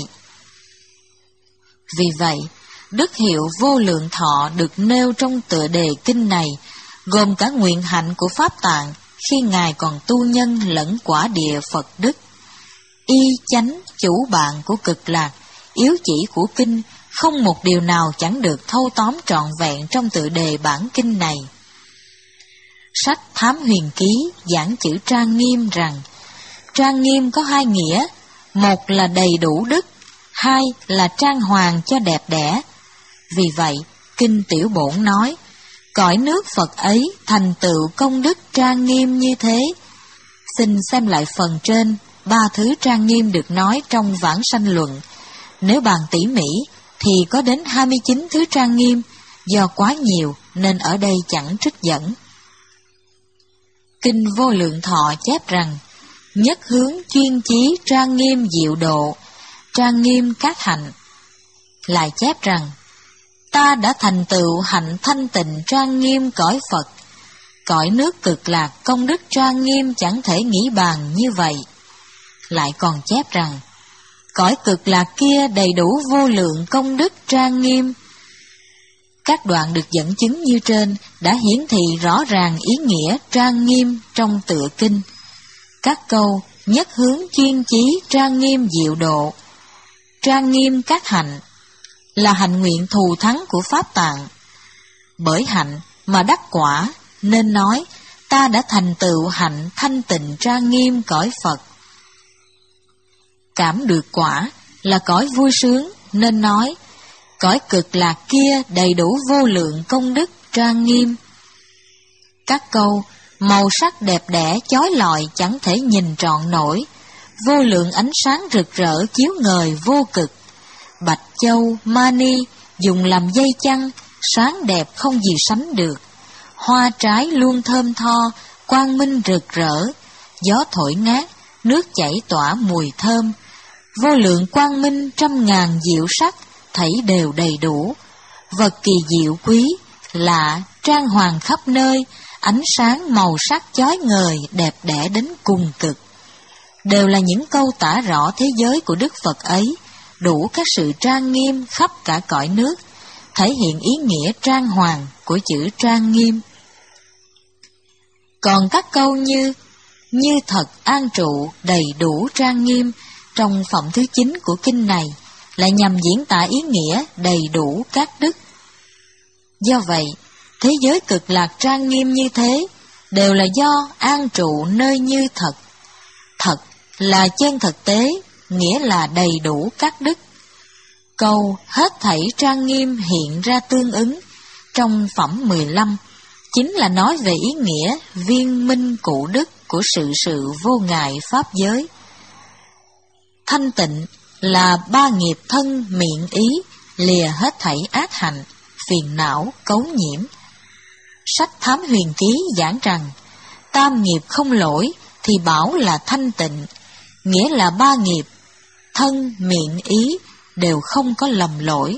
Vì vậy, đức hiệu vô lượng thọ được nêu trong tựa đề kinh này, gồm cả nguyện hạnh của Pháp Tạng khi Ngài còn tu nhân lẫn quả địa Phật đức. Y chánh chủ bạn của cực lạc, yếu chỉ của kinh, không một điều nào chẳng được thâu tóm trọn vẹn trong tựa đề bản kinh này. Sách Thám Huyền Ký giảng chữ trang nghiêm rằng, trang nghiêm có hai nghĩa, một là đầy đủ đức, hai là trang hoàng cho đẹp đẽ. Vì vậy, Kinh Tiểu Bổn nói, cõi nước Phật ấy thành tựu công đức trang nghiêm như thế. Xin xem lại phần trên ba thứ trang nghiêm được nói trong Vãng Sanh Luận. Nếu bàn tỉ mỉ thì có đến hai mươi chín thứ trang nghiêm, do quá nhiều nên ở đây chẳng trích dẫn. Kinh Vô Lượng Thọ chép rằng, nhất hướng chuyên chí trang nghiêm diệu độ, trang nghiêm các hạnh. Lại chép rằng, ta đã thành tựu hạnh thanh tịnh trang nghiêm cõi Phật, cõi nước Cực Lạc công đức trang nghiêm chẳng thể nghĩ bàn như vậy. Lại còn chép rằng, cõi Cực Lạc kia đầy đủ vô lượng công đức trang nghiêm. Các đoạn được dẫn chứng như trên đã hiển thị rõ ràng ý nghĩa trang nghiêm trong tựa kinh. Các câu nhất hướng chuyên chí trang nghiêm diệu độ, trang nghiêm các hạnh là hạnh nguyện thù thắng của Pháp Tạng. Bởi hạnh mà đắc quả nên nói ta đã thành tựu hạnh thanh tịnh trang nghiêm cõi Phật. Cảm được quả là cõi vui sướng nên nói cõi Cực Lạc kia đầy đủ vô lượng công đức trang nghiêm. Các câu màu sắc đẹp đẽ chói lọi chẳng thể nhìn trọn nổi, vô lượng ánh sáng rực rỡ chiếu ngời vô cực, bạch châu, mani dùng làm dây chăn, sáng đẹp không gì sánh được. Hoa trái luôn thơm tho, quang minh rực rỡ, gió thổi ngát, nước chảy tỏa mùi thơm. Vô lượng quang minh trăm ngàn diệu sắc, thảy đều đầy đủ. Vật kỳ diệu quý, lạ, trang hoàng khắp nơi, ánh sáng màu sắc chói ngời, đẹp đẽ đến cùng cực. Đều là những câu tả rõ thế giới của Đức Phật ấy, đủ các sự trang nghiêm khắp cả cõi nước, thể hiện ý nghĩa trang hoàng của chữ trang nghiêm. Còn các câu như như thật an trụ đầy đủ trang nghiêm trong phẩm thứ chín của kinh này lại nhằm diễn tả ý nghĩa đầy đủ các đức. Do vậy, thế giới Cực Lạc trang nghiêm như thế đều là do an trụ nơi như thật. Thật là chân thực tế, nghĩa là đầy đủ các đức. Câu hết thảy trang nghiêm hiện ra tương ứng trong phẩm mười lăm chính là nói về ý nghĩa viên minh cụ đức của sự sự vô ngại pháp giới. Thanh tịnh là ba nghiệp thân miệng ý, lìa hết thảy ác hạnh, phiền não, cấu nhiễm. Sách Thám Huyền Ký giảng rằng, tam nghiệp không lỗi thì bảo là thanh tịnh, nghĩa là ba nghiệp, thân, miệng, ý đều không có lầm lỗi.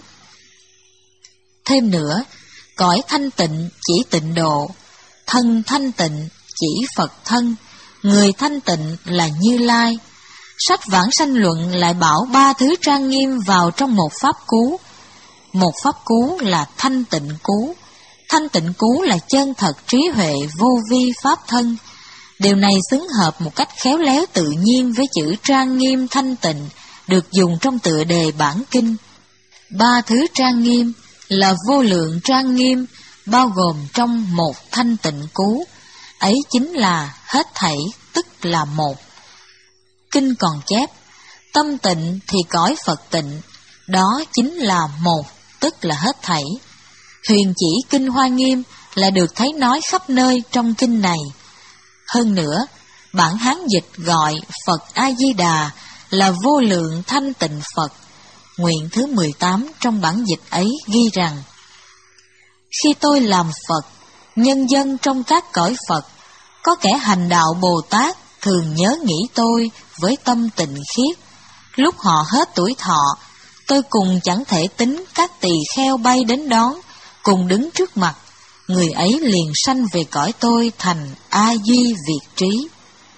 Thêm nữa, cõi thanh tịnh chỉ tịnh độ, thân thanh tịnh chỉ Phật thân, người thanh tịnh là Như Lai. Sách Vãng Sanh Luận lại bảo ba thứ trang nghiêm vào trong một pháp cú. Một pháp cú là thanh tịnh cú. Thanh tịnh cú là chân thật trí huệ vô vi pháp thân. Điều này xứng hợp một cách khéo léo tự nhiên với chữ trang nghiêm thanh tịnh được dùng trong tựa đề bản kinh. Ba thứ trang nghiêm là vô lượng trang nghiêm bao gồm trong một thanh tịnh cú. Ấy chính là hết thảy tức là một. Kinh còn chép, tâm tịnh thì cõi Phật tịnh, đó chính là một, tức là hết thảy. Huyền chỉ Kinh Hoa Nghiêm là được thấy nói khắp nơi trong kinh này. Hơn nữa, bản Hán dịch gọi Phật A-di-đà là vô lượng thanh tịnh Phật. Nguyện thứ mười tám trong bản dịch ấy ghi rằng, khi tôi làm Phật, nhân dân trong các cõi Phật, có kẻ hành đạo Bồ Tát thường nhớ nghĩ tôi với tâm tịnh khiết. Lúc họ hết tuổi thọ, tôi cùng chẳng thể tính các tỳ kheo bay đến đón, cùng đứng trước mặt, người ấy liền sanh về cõi tôi thành A-di Việt trí.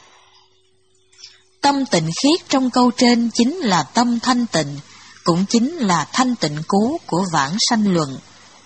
Tâm tịnh khiết trong câu trên chính là tâm thanh tịnh, cũng chính là thanh tịnh cú của Vãng Sanh Luận.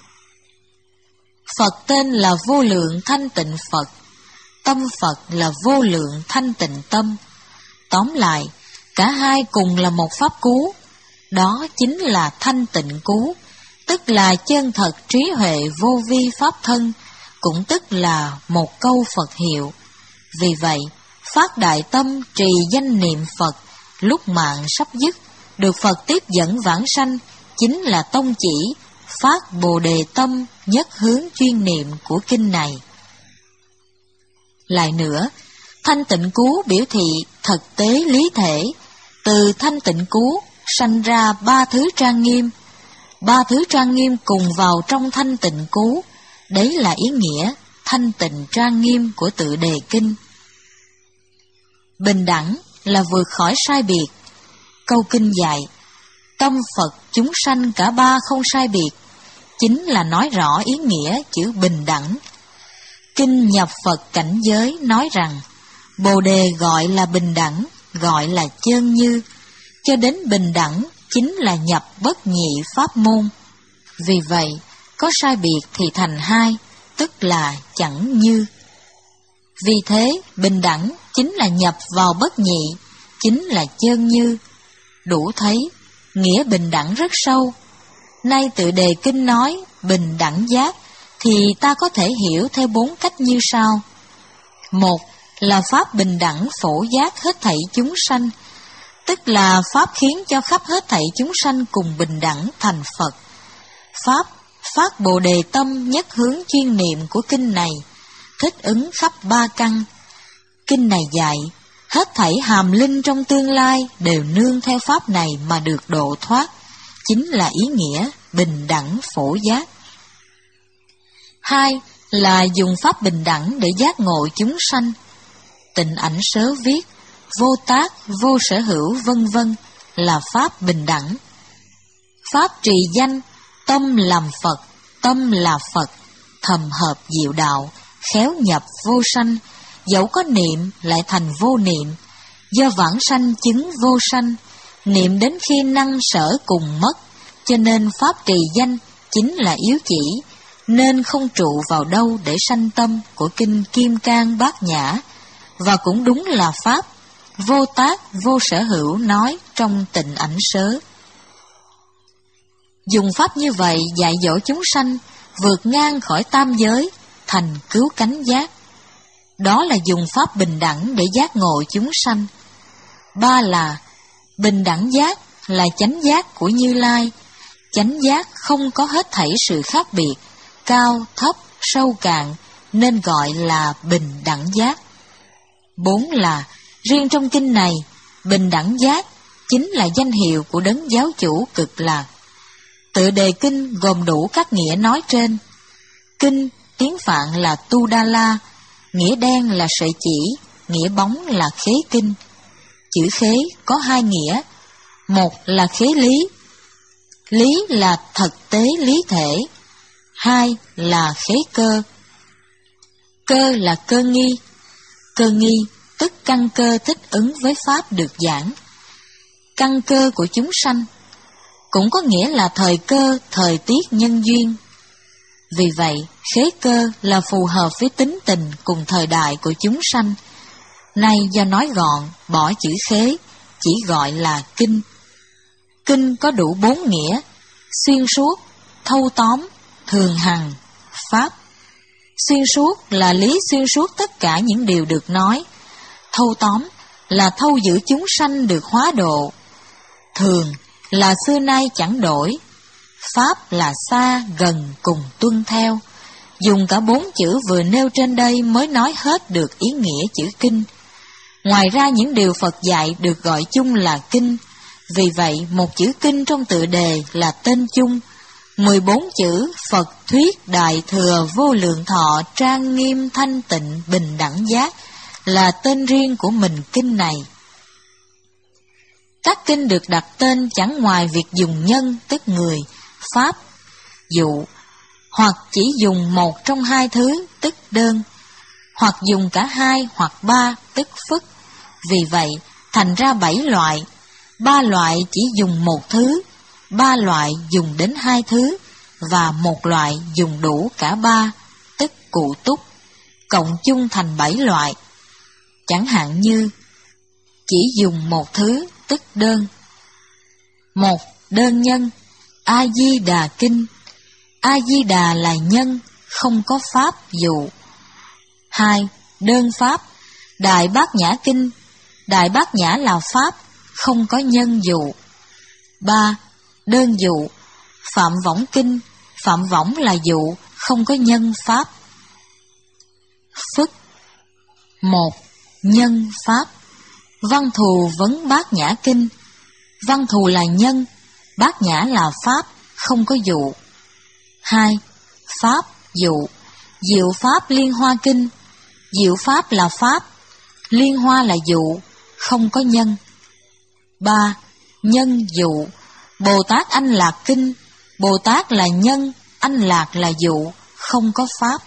Phật tên là vô lượng thanh tịnh Phật, tâm Phật là vô lượng thanh tịnh tâm. Tóm lại, cả hai cùng là một pháp cú, đó chính là thanh tịnh cú, tức là chân thật trí huệ vô vi pháp thân, cũng tức là một câu Phật hiệu. Vì vậy, phát đại tâm trì danh niệm Phật, lúc mạng sắp dứt, được Phật tiếp dẫn vãng sanh, chính là tông chỉ phát Bồ Đề tâm nhất hướng chuyên niệm của kinh này. Lại nữa, Thanh tịnh cứu biểu thị thực tế lý thể. Từ thanh tịnh cứu sanh ra ba thứ trang nghiêm. Ba thứ trang nghiêm cùng vào trong thanh tịnh cứu. Đấy là ý nghĩa thanh tịnh trang nghiêm của tự đề kinh. Bình đẳng là vượt khỏi sai biệt. Câu kinh dạy, tâm Phật chúng sanh cả ba không sai biệt, chính là nói rõ ý nghĩa chữ bình đẳng. Kinh nhập Phật cảnh giới nói rằng, Bồ Đề gọi là bình đẳng, gọi là chơn như, cho đến bình đẳng chính là nhập bất nhị pháp môn. Vì vậy, có sai biệt thì thành hai, tức là chẳng như. Vì thế, bình đẳng chính là nhập vào bất nhị, chính là chơn như. Đủ thấy, nghĩa bình đẳng rất sâu. Nay tự đề kinh nói bình đẳng giác, thì ta có thể hiểu theo bốn cách như sau. Một là pháp bình đẳng phổ giác hết thảy chúng sanh, tức là pháp khiến cho khắp hết thảy chúng sanh cùng bình đẳng thành Phật. Pháp phát Bồ Đề tâm nhất hướng chuyên niệm của kinh này, thích ứng khắp ba căn. Kinh này dạy, hết thảy hàm linh trong tương lai đều nương theo pháp này mà được độ thoát, chính là ý nghĩa bình đẳng phổ giác. Hai là dùng pháp bình đẳng để giác ngộ chúng sanh. Tịnh Ảnh Sớ viết, vô tác, vô sở hữu vân vân là pháp bình đẳng. Pháp trì danh, tâm làm Phật, tâm là Phật, thầm hợp diệu đạo, khéo nhập vô sanh, dẫu có niệm lại thành vô niệm, do vãng sanh chứng vô sanh, niệm đến khi năng sở cùng mất, cho nên pháp trì danh chính là yếu chỉ, nên không trụ vào đâu để sanh tâm của kinh Kim Cang Bát Nhã, và cũng đúng là pháp vô tác vô sở hữu nói trong Tịnh Ảnh Sớ. Dùng pháp như vậy dạy dỗ chúng sanh vượt ngang khỏi tam giới thành cứu cánh giác. Đó là dùng pháp bình đẳng để giác ngộ chúng sanh. Ba là bình đẳng giác là chánh giác của Như Lai. Chánh giác không có hết thảy sự khác biệt, cao, thấp, sâu cạn, nên gọi là bình đẳng giác. Bốn là riêng trong kinh này, bình đẳng giác chính là danh hiệu của đấng giáo chủ cực lạc. Tự đề kinh gồm đủ các nghĩa nói trên. Kinh tiếng Phạn là Tu Đa La, nghĩa đen là sợi chỉ, nghĩa bóng là khế kinh. Chữ khế có hai nghĩa, một là khế lý, lý là thực tế lý thể, hai là khế cơ. Cơ là cơ nghi, cơ nghi tức căn cơ thích ứng với pháp được giảng. Căn cơ của chúng sanh cũng có nghĩa là thời cơ, thời tiết nhân duyên. Vì vậy, khế cơ là phù hợp với tính tình cùng thời đại của chúng sanh. Nay do nói gọn, bỏ chữ khế, chỉ gọi là kinh. Kinh có đủ bốn nghĩa: xuyên suốt, thâu tóm, thường hằng, pháp. Xuyên suốt là lý xuyên suốt tất cả những điều được nói. Thâu tóm là thâu giữ chúng sanh được hóa độ. Thường là xưa nay chẳng đổi. Pháp là xa, gần cùng tuân theo. Dùng cả bốn chữ vừa nêu trên đây mới nói hết được ý nghĩa chữ kinh. Ngoài ra những điều Phật dạy được gọi chung là kinh. Vì vậy một chữ kinh trong tựa đề là tên chung. Mười bốn chữ Phật thuyết đại thừa vô lượng thọ trang nghiêm thanh tịnh bình đẳng giác là tên riêng của mình kinh này. Các kinh được đặt tên chẳng ngoài việc dùng nhân tức người, pháp, dụ, hoặc chỉ dùng một trong hai thứ tức đơn, hoặc dùng cả hai hoặc ba tức phức. Vì vậy thành ra bảy loại, ba loại chỉ dùng một thứ, ba loại dùng đến hai thứ, và một loại dùng đủ cả ba, tức cụ túc, cộng chung thành bảy loại. Chẳng hạn như chỉ dùng một thứ tức đơn. Một, đơn nhân, A Di Đà Kinh. A Di Đà là nhân, không có pháp dụ. Hai, đơn pháp, Đại Bát Nhã Kinh. Đại Bát Nhã là pháp, không có nhân dụ. Ba, đơn dụ, Phạm Võng Kinh. Phạm Võng là dụ, không có nhân pháp. Phức. Một, Nhân pháp. Văn thù vấn Bát Nhã Kinh. Văn thù là nhân, Bát Nhã là pháp, không có dụ. Hai. Pháp, dụ. Diệu pháp Liên Hoa Kinh. Diệu pháp là pháp, Liên Hoa là dụ, không có nhân. Ba. Nhân dụ. Bồ Tát Anh Lạc Kinh. Bồ Tát là nhân, Anh Lạc là dụ, không có pháp.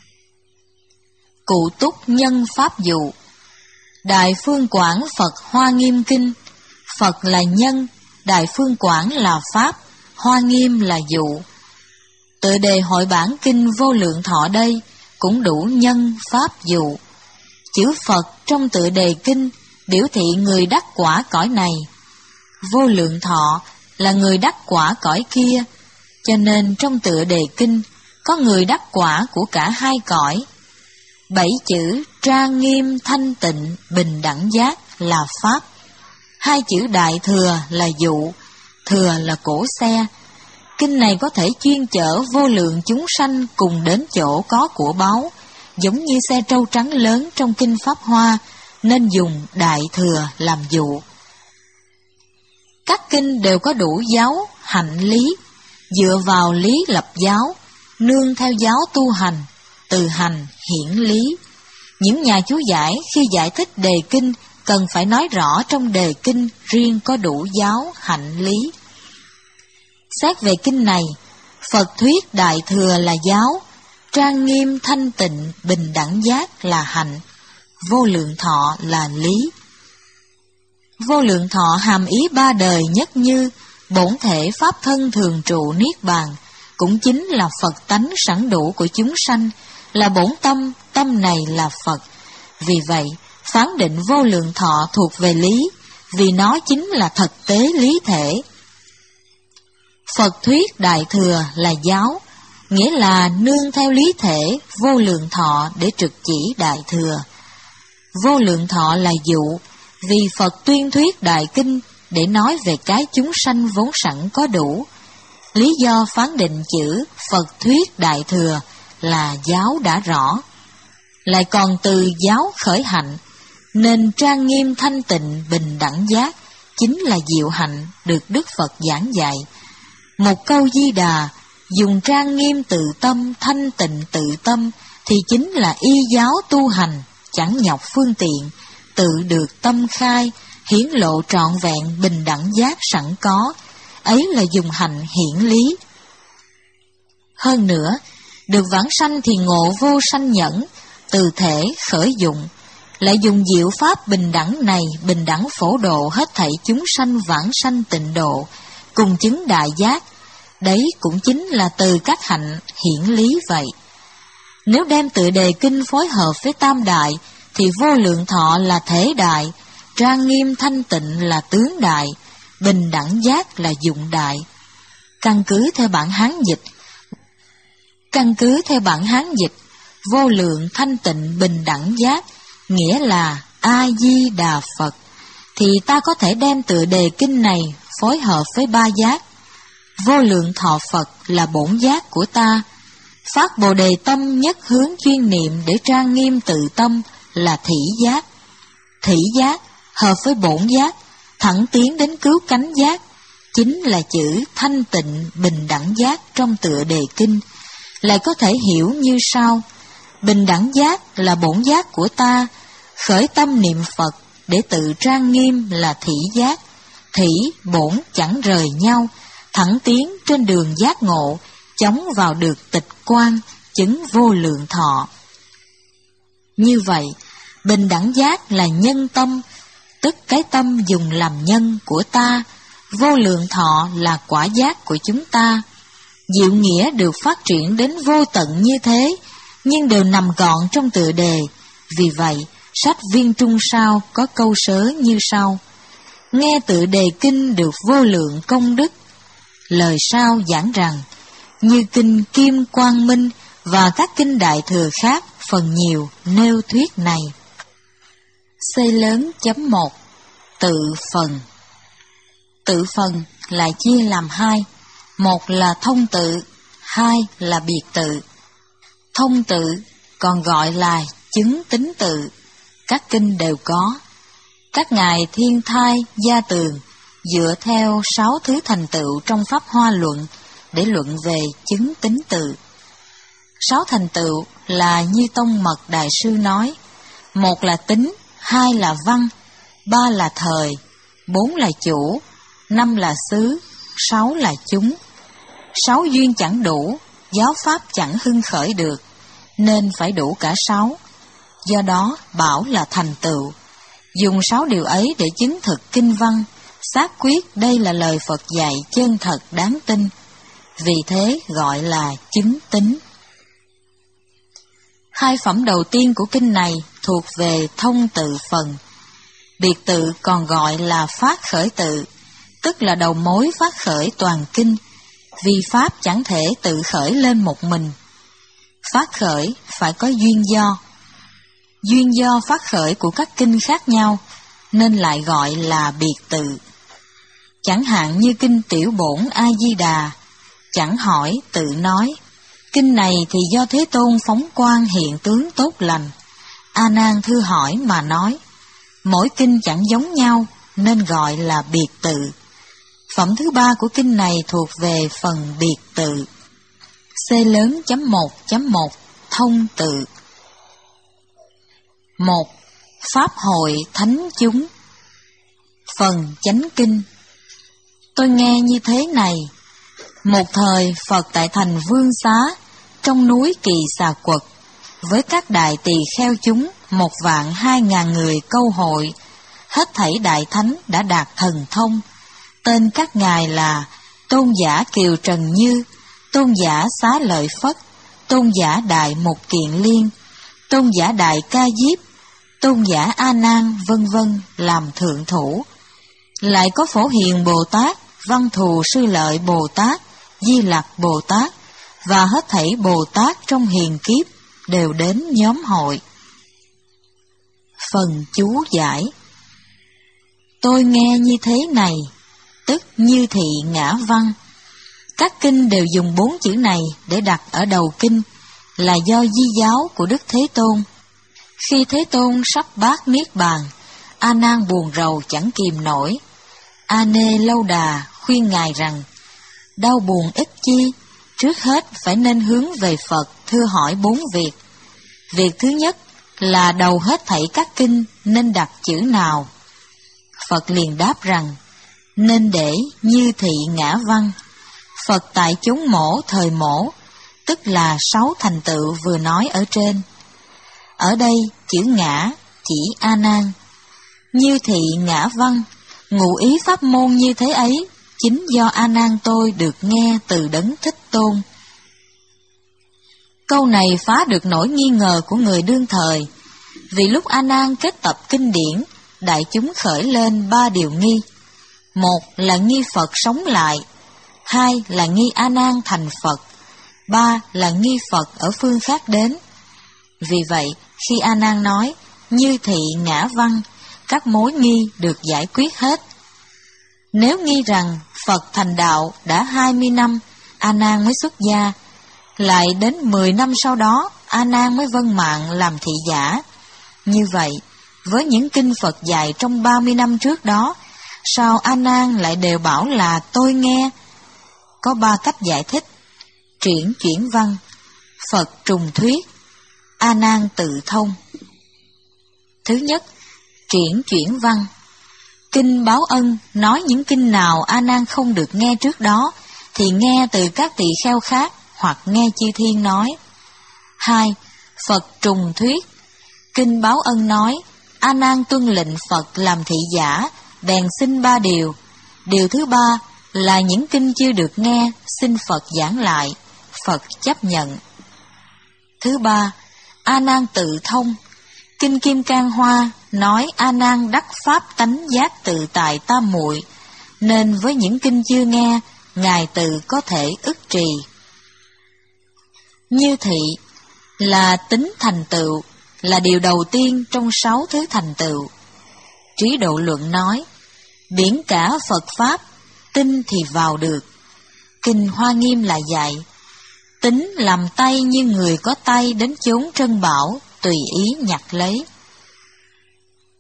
Cụ túc nhân pháp dụ. Đại Phương Quảng Phật Hoa Nghiêm Kinh. Phật là nhân, Đại Phương Quảng là pháp, Hoa Nghiêm là dụ. Tựa đề hội bản kinh Vô Lượng Thọ đây cũng đủ nhân pháp dụ. Chữ Phật trong tựa đề kinh biểu thị người đắc quả cõi này. Vô Lượng Thọ là người đắc quả cõi kia, cho nên trong tựa đề kinh có người đắc quả của cả hai cõi. Bảy chữ trang nghiêm thanh tịnh bình đẳng giác là pháp. Hai chữ đại thừa là dụ, thừa là cổ xe. Kinh này có thể chuyên chở vô lượng chúng sanh cùng đến chỗ có của báu, giống như xe trâu trắng lớn trong kinh Pháp Hoa, nên dùng đại thừa làm dụ. Các kinh đều có đủ giáo, hạnh lý, dựa vào lý lập giáo, nương theo giáo tu hành, từ hành hiển lý. Những nhà chú giải khi giải thích đề kinh cần phải nói rõ trong đề kinh riêng có đủ giáo, hạnh lý. Xét về kinh này, Phật thuyết đại thừa là giáo, trang nghiêm thanh tịnh bình đẳng giác là hạnh, vô lượng thọ là lý. Vô lượng thọ hàm ý ba đời nhất như, bổn thể pháp thân thường trụ niết bàn, cũng chính là Phật tánh sẵn đủ của chúng sanh, là bổn tâm, tâm này là Phật. Vì vậy, phán định vô lượng thọ thuộc về lý, vì nó chính là thực tế lý thể. Phật thuyết đại thừa là giáo, nghĩa là nương theo lý thể vô lượng thọ để trực chỉ đại thừa. Vô lượng thọ là dụ, vì Phật tuyên thuyết đại kinh để nói về cái chúng sanh vốn sẵn có đủ. Lý do phán định chữ Phật thuyết đại thừa là giáo đã rõ. Lại còn từ giáo khởi hạnh, nên trang nghiêm thanh tịnh bình đẳng giác chính là diệu hạnh được Đức Phật giảng dạy. Một câu Di Đà dùng trang nghiêm tự tâm, thanh tịnh tự tâm thì chính là y giáo tu hành, chẳng nhọc phương tiện, tự được tâm khai, hiển lộ trọn vẹn bình đẳng giác sẵn có, ấy là dùng hạnh hiển lý. Hơn nữa, được vãng sanh thì ngộ vô sanh nhẫn, từ thể khởi dụng, lại dùng diệu pháp bình đẳng này bình đẳng phổ độ hết thảy chúng sanh vãng sanh tịnh độ, cùng chứng đại giác. Đấy cũng chính là từ các hạnh hiển lý vậy. Nếu đem tựa đề kinh phối hợp với tam đại, thì vô lượng thọ là thể đại, trang nghiêm thanh tịnh là tướng đại, bình đẳng giác là dụng đại. Căn cứ theo bản Hán dịch, căn cứ theo bản Hán dịch, vô lượng thanh tịnh bình đẳng giác nghĩa là A Di Đà Phật, thì ta có thể đem tựa đề kinh này phối hợp với ba giác. Vô lượng thọ Phật là bổn giác của ta, phát Bồ Đề tâm nhất hướng chuyên niệm để trang nghiêm tự tâm là thỉ giác. Thỉ giác hợp với bổn giác, thẳng tiến đến cứu cánh giác, chính là chữ thanh tịnh bình đẳng giác trong tựa đề kinh. Lại có thể hiểu như sau: bình đẳng giác là bổn giác của ta, khởi tâm niệm Phật để tự trang nghiêm là thỉ giác. Thỉ bổn chẳng rời nhau, thẳng tiến trên đường giác ngộ, chóng vào được tịch quan, chứng vô lượng thọ. Như vậy, bình đẳng giác là nhân tâm, tức cái tâm dùng làm nhân của ta. Vô lượng thọ là quả giác của chúng ta. Diệu nghĩa được phát triển đến vô tận như thế, nhưng đều nằm gọn trong tựa đề. Vì vậy, sách Viên Trung Sao có câu sớ như sau: nghe tựa đề kinh được vô lượng công đức. Lời sau giảng rằng, như kinh Kim Quang Minh và các kinh đại thừa khác phần nhiều nêu thuyết này. C lớn chấm một. Tự phần. Tự phần lại chia làm hai, một là thông tự, hai là biệt tự. Thông tự còn gọi là chứng tính tự, các kinh đều có. Các ngài Thiên Thai, Gia Tường dựa theo sáu thứ thành tựu trong Pháp Hoa Luận để luận về chứng tín tự. Sáu thành tựu là như Tông Mật Đại Sư nói: một là tính, hai là văn, ba là thời, bốn là chủ, năm là xứ, sáu là chúng. Sáu duyên chẳng đủ, giáo pháp chẳng hưng khởi được, nên phải đủ cả sáu. Do đó bảo là thành tựu. Dùng sáu điều ấy để chứng thực kinh văn, xác quyết đây là lời Phật dạy chân thật đáng tin. Vì thế gọi là chứng tín. Hai phẩm đầu tiên của kinh này thuộc về thông tự phần. Biệt tự còn gọi là phát khởi tự, tức là đầu mối phát khởi toàn kinh, vì pháp chẳng thể tự khởi lên một mình. Phát khởi phải có duyên do. Duyên do phát khởi của các kinh khác nhau, nên lại gọi là biệt tự. Chẳng hạn như kinh Tiểu Bổn A Di Đà, chẳng hỏi tự nói: kinh này thì do Thế Tôn phóng quang hiện tướng tốt lành. A Nan thưa hỏi mà nói. Mỗi kinh chẳng giống nhau, nên gọi là biệt tự. Phẩm thứ ba của kinh này thuộc về phần biệt tự. C lớn chấm một chấm một thông tự. Một. Pháp hội thánh chúng. Phần chánh kinh. Tôi nghe như thế này: một thời Phật tại thành Vương Xá, trong núi Kỳ Xà Quật, với các đại tỳ kheo chúng một vạn hai ngàn người câu hội, hết thảy đại thánh đã đạt thần thông. Tên các ngài là Tôn giả Kiều Trần Như, Tôn giả Xá Lợi Phất, Tôn giả Đại Mục Kiện Liên, Tôn giả Đại Ca Diếp, Tôn giả A Nan, vân vân làm thượng thủ. Lại có Phổ Hiền Bồ Tát, Văn Thù Sư Lợi Bồ Tát, Di Lặc Bồ Tát và hết thảy Bồ Tát trong hiền kiếp đều đến nhóm hội. Phần chú giải. Tôi nghe như thế này, tức như thị ngã văn. Các kinh đều dùng bốn chữ này để đặt ở đầu kinh, là do di giáo của Đức Thế Tôn. Khi Thế Tôn sắp bát niết bàn, A Nan buồn rầu chẳng kìm nổi. A Nê Lâu Đà khuyên ngài rằng: đau buồn ích chi, trước hết phải nên hướng về Phật thưa hỏi bốn việc. Việc thứ nhất là đầu hết thảy các kinh nên đặt chữ nào. Phật liền đáp rằng: nên để như thị ngã văn. Phật tại chốn mổ thời mổ, tức là sáu thành tựu vừa nói ở trên. Ở đây chữ ngã chỉ A Nan. Như thị ngã văn, ngụ ý pháp môn như thế ấy, chính do A Nan tôi được nghe từ Đấng Thích Tôn. Câu này phá được nỗi nghi ngờ của người đương thời, vì lúc A Nan kết tập kinh điển, đại chúng khởi lên ba điều nghi. Một là nghi Phật sống lại, hai là nghi A Nan thành Phật, ba là nghi Phật ở phương khác đến. Vì vậy, khi A Nan nói như thị ngã văn, các mối nghi được giải quyết hết. Nếu nghi rằng Phật thành đạo đã hai mươi năm, A Nan mới xuất gia, lại đến mười năm sau đó A Nan mới vâng mạng làm thị giả. Như vậy, với những kinh Phật dạy trong ba mươi năm trước đó, sao A Nan lại đều bảo là tôi nghe? Có ba cách giải thích: triển chuyển văn, Phật trùng thuyết, A Nan tự thông. Thứ nhất, triển chuyển văn. Kinh Báo Ân nói những kinh nào A Nan không được nghe trước đó thì nghe từ các tỳ kheo khác hoặc nghe chư thiên nói. Hai, Phật trùng thuyết. Kinh Báo Ân nói A Nan tuân lệnh Phật làm thị giả, bèn xin ba điều. Điều thứ ba là những kinh chưa được nghe, xin Phật giảng lại, Phật chấp nhận. Thứ ba, A Nan tự thông. Kinh Kim Cang Hoa nói A Nan đắc pháp tánh giác tự tại tam muội, nên với những kinh chưa nghe, ngài tự có thể ức trì. Như thị là tính thành tựu, là điều đầu tiên trong sáu thứ thành tựu. Trí Độ Luận nói: biển cả Phật pháp, tin thì vào được. Kinh Hoa Nghiêm là dạy: tính làm tay như người có tay đến chốn trân bảo, tùy ý nhặt lấy.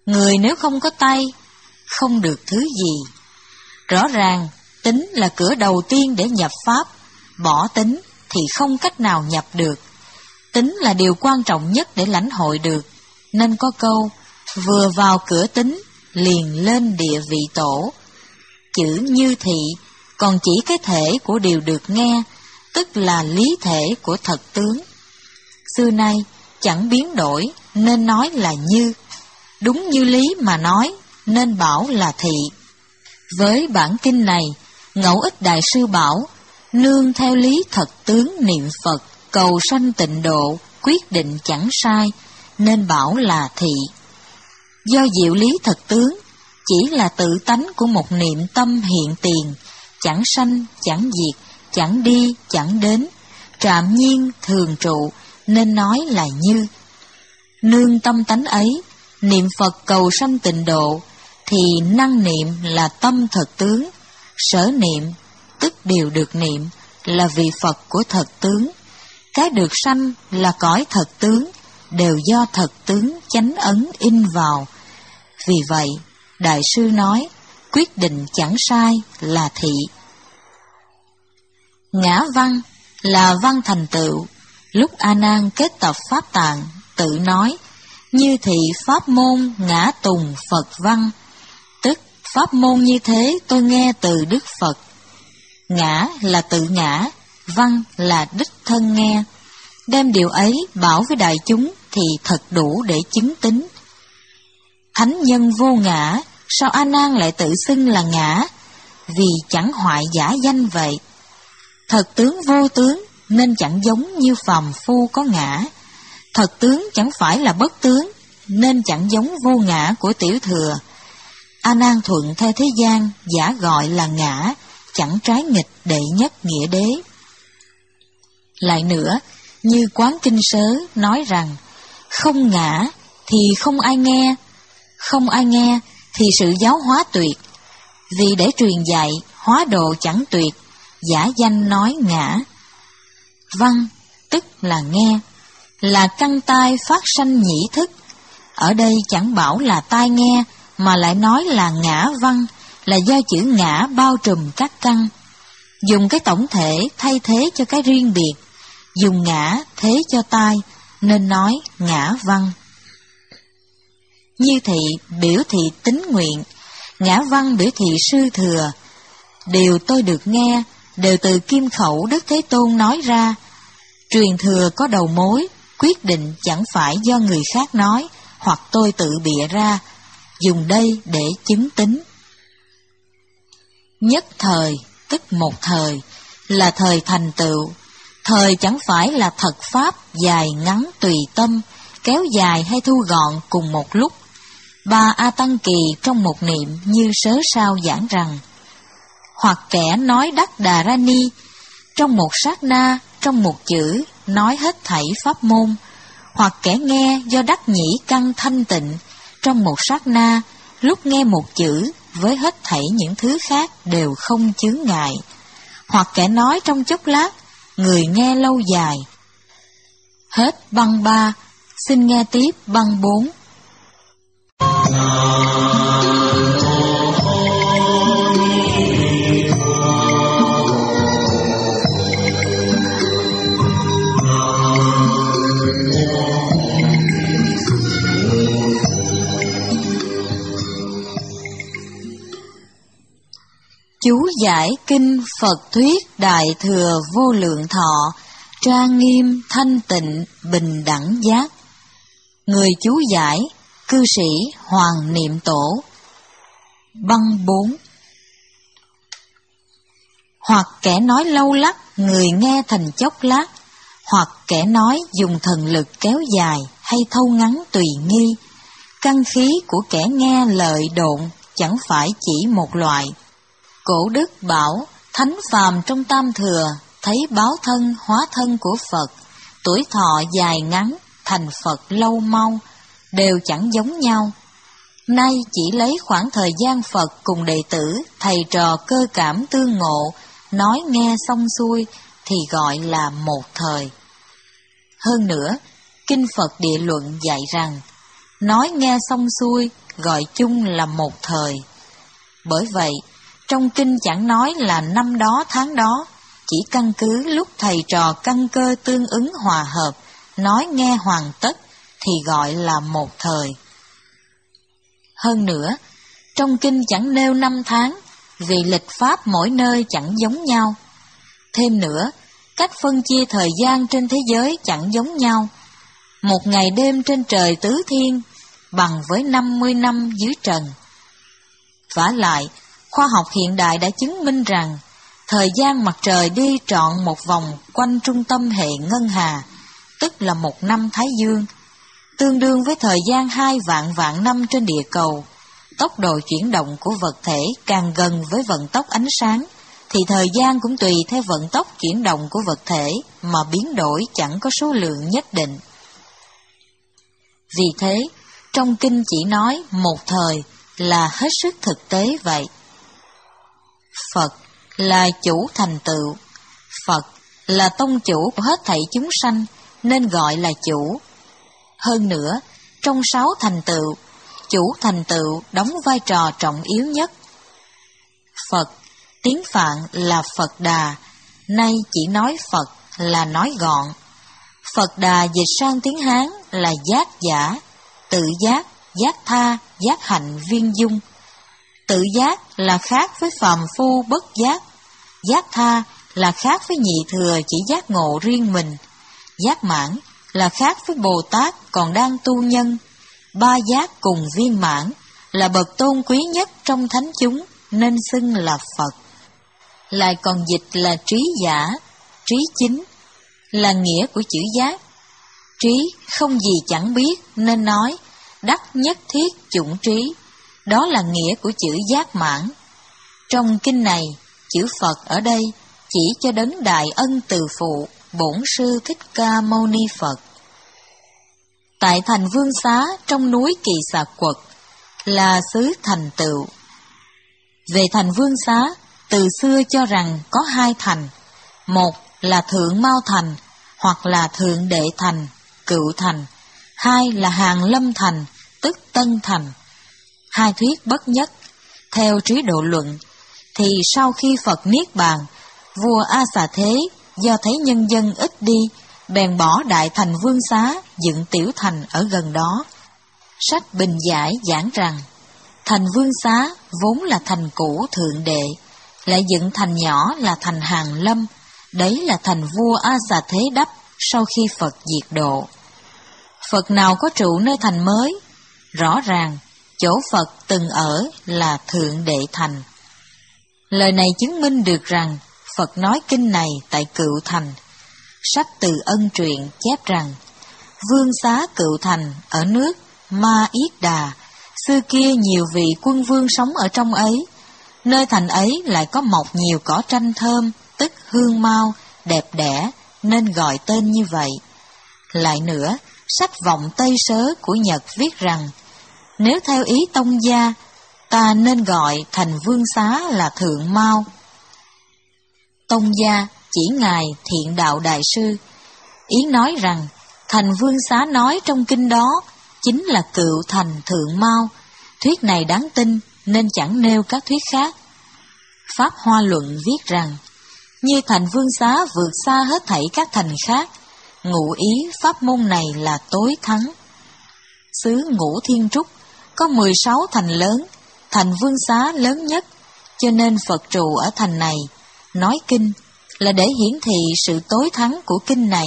Người nếu không có tay, không được thứ gì. Rõ ràng, tính là cửa đầu tiên để nhập pháp, bỏ tính thì không cách nào nhập được. Tính là điều quan trọng nhất để lãnh hội được, nên có câu, vừa vào cửa tính, liền lên địa vị tổ. Chữ như thị còn chỉ cái thể của điều được nghe, tức là lý thể của thật tướng. Xưa nay, chẳng biến đổi, nên nói là như. Đúng như lý mà nói, nên bảo là thị. Với bản kinh này, Ngẫu Ích Đại Sư bảo, nương theo lý thật tướng niệm Phật, cầu sanh tịnh độ, quyết định chẳng sai, nên bảo là thị. Do diệu lý thật tướng, chỉ là tự tánh của một niệm tâm hiện tiền, chẳng sanh, chẳng diệt, chẳng đi, chẳng đến, trạm nhiên, thường trụ, nên nói là như. Nương tâm tánh ấy, niệm Phật cầu sanh tịnh độ, thì năng niệm là tâm thật tướng, sở niệm, tức điều được niệm, là vị Phật của thật tướng. Cái được sanh là cõi thật tướng, đều do thật tướng chánh ấn in vào. Vì vậy, Đại sư nói, quyết định chẳng sai là thị. Ngã văn là văn thành tựu. Lúc A Nan kết tập pháp tạng, tự nói, như thị pháp môn ngã tùng Phật văn, tức pháp môn như thế tôi nghe từ Đức Phật. Ngã là tự ngã, văn là đích thân nghe. Đem điều ấy bảo với đại chúng thì thật đủ để chứng tín. Thánh nhân vô ngã, sao A Nan lại tự xưng là ngã? Vì chẳng hoại giả danh vậy. Thật tướng vô tướng, nên chẳng giống như phàm phu có ngã. Thật tướng chẳng phải là bất tướng, nên chẳng giống vô ngã của tiểu thừa. A Nan thuận theo thế gian, giả gọi là ngã, chẳng trái nghịch đệ nhất nghĩa đế. Lại nữa, như Quán Kinh Sớ nói rằng, không ngã thì không ai nghe, không ai nghe thì sự giáo hóa tuyệt. Vì để truyền dạy, hóa độ chẳng tuyệt, giả danh nói ngã. Văn, tức là nghe, là căn tai phát sanh nhĩ thức. Ở đây chẳng bảo là tai nghe, mà lại nói là ngã văn, là do chữ ngã bao trùm các căn. Dùng cái tổng thể thay thế cho cái riêng biệt, dùng ngã thế cho tai, nên nói ngã văn. Như thị biểu thị tín nguyện, ngã văn biểu thị sư thừa. Điều tôi được nghe đều từ kim khẩu Đức Thế Tôn nói ra. Truyền thừa có đầu mối, quyết định chẳng phải do người khác nói, hoặc tôi tự bịa ra, dùng đây để chứng tín. Nhất thời, tức một thời, là thời thành tựu. Thời chẳng phải là thật pháp dài ngắn tùy tâm, kéo dài hay thu gọn cùng một lúc. Ba A Tăng Kỳ trong một niệm như sớ sao giảng rằng, hoặc kẻ nói đắc Đà Ra Ni, trong một sát na, trong một chữ, nói hết thảy pháp môn, hoặc kẻ nghe do đắc nhĩ căn thanh tịnh, trong một sát na, lúc nghe một chữ, với hết thảy những thứ khác đều không chướng ngại, hoặc kẻ nói trong chốc lát, người nghe lâu dài. Hết băng ba, xin nghe tiếp băng bốn. Chú giải kinh Phật thuyết Đại Thừa Vô Lượng Thọ, trang nghiêm thanh tịnh bình đẳng giác. Người chú giải, cư sĩ Hoàng Niệm Tổ. Băng bốn. Hoặc kẻ nói lâu lắc, người nghe thành chốc lát, hoặc kẻ nói dùng thần lực kéo dài hay thâu ngắn tùy nghi. Căn khí của kẻ nghe lợi độn chẳng phải chỉ một loại. Cổ đức bảo, thánh phàm trong tam thừa, thấy báo thân hóa thân của Phật, tuổi thọ dài ngắn, thành Phật lâu mau, đều chẳng giống nhau. Nay chỉ lấy khoảng thời gian Phật cùng đệ tử, thầy trò cơ cảm tương ngộ, nói nghe xong xuôi, thì gọi là một thời. Hơn nữa, Kinh Phật Địa Luận dạy rằng, nói nghe xong xuôi gọi chung là một thời. Bởi vậy, trong kinh chẳng nói là năm đó tháng đó, chỉ căn cứ lúc thầy trò căn cơ tương ứng hòa hợp, nói nghe hoàn tất, thì gọi là một thời. Hơn nữa, trong kinh chẳng nêu năm tháng, vì lịch pháp mỗi nơi chẳng giống nhau. Thêm nữa, cách phân chia thời gian trên thế giới chẳng giống nhau. Một ngày đêm trên trời tứ thiên bằng với năm mươi năm dưới trần. Vả lại, khoa học hiện đại đã chứng minh rằng thời gian mặt trời đi trọn một vòng quanh trung tâm hệ ngân hà, tức là một năm Thái Dương, tương đương với thời gian hai vạn vạn năm trên địa cầu. Tốc độ chuyển động của vật thể càng gần với vận tốc ánh sáng, thì thời gian cũng tùy theo vận tốc chuyển động của vật thể mà biến đổi chẳng có số lượng nhất định. Vì thế, trong kinh chỉ nói một thời là hết sức thực tế vậy. Phật là chủ thành tựu, Phật là tông chủ của hết thảy chúng sanh, nên gọi là chủ. Hơn nữa, trong sáu thành tựu, chủ thành tựu đóng vai trò trọng yếu nhất. Phật, tiếng Phạn là Phật Đà, nay chỉ nói Phật là nói gọn. Phật Đà dịch sang tiếng Hán là giác giả, tự giác, giác tha, giác hạnh viên dung. Tự giác là khác với phàm phu bất giác, giác tha là khác với nhị thừa chỉ giác ngộ riêng mình, giác mãn là khác với Bồ Tát còn đang tu nhân. Ba giác cùng viên mãn là bậc tôn quý nhất trong thánh chúng, nên xưng là Phật. Lại còn dịch là trí giả, trí chính, là nghĩa của chữ giác. Trí không gì chẳng biết nên nói đắc nhất thiết chủng trí, đó là nghĩa của chữ giác mãn. Trong kinh này, chữ Phật ở đây chỉ cho đấng đại ân từ phụ, Bổn Sư Thích Ca Mâu Ni Phật. Tại thành Vương Xá trong núi Kỳ Xà Quật là xứ thành tựu. Về thành Vương Xá, từ xưa cho rằng có hai thành, một là Thượng Mao Thành hoặc là Thượng Đệ Thành, Cựu Thành, hai là Hàng Lâm Thành, tức Tân Thành. Hai thuyết bất nhất. Theo trí độ luận, thì sau khi Phật Niết Bàn, vua A Xà Thế do thấy nhân dân ít đi, bèn bỏ đại thành Vương Xá, dựng tiểu thành ở gần đó. Sách Bình Giải giảng rằng, thành Vương Xá vốn là thành cũ Thượng Đệ, lại dựng thành nhỏ là thành Hàng Lâm, đấy là thành vua A Xà Thế đắp sau khi Phật diệt độ. Phật nào có trụ nơi thành mới? Rõ ràng, chỗ Phật từng ở là Thượng Đệ Thành. Lời này chứng minh được rằng Phật nói kinh này tại Cựu Thành. Sách Từ Ân Truyện chép rằng, Vương Xá Cựu Thành ở nước Ma Yết Đà, xưa kia nhiều vị quân vương sống ở trong ấy. Nơi thành ấy lại có mọc nhiều cỏ tranh thơm, tức hương mau, đẹp đẽ, nên gọi tên như vậy. Lại nữa, sách Vọng Tây Sớ của Nhật viết rằng, nếu theo ý tông gia, ta nên gọi thành Vương Xá là Thượng Mao. Tông gia chỉ ngài Thiện Đạo Đại Sư, ý nói rằng thành Vương Xá nói trong kinh đó chính là Cựu Thành Thượng Mao. Thuyết này đáng tin nên chẳng nêu các thuyết khác. Pháp Hoa Luận viết rằng, như thành Vương Xá vượt xa hết thảy các thành khác, ngụ ý pháp môn này là tối thắng. Xứ Ngũ Thiên Trúc có mười sáu thành lớn, thành Vương Xá lớn nhất, cho nên Phật trụ ở thành này, nói kinh là để hiển thị sự tối thắng của kinh này.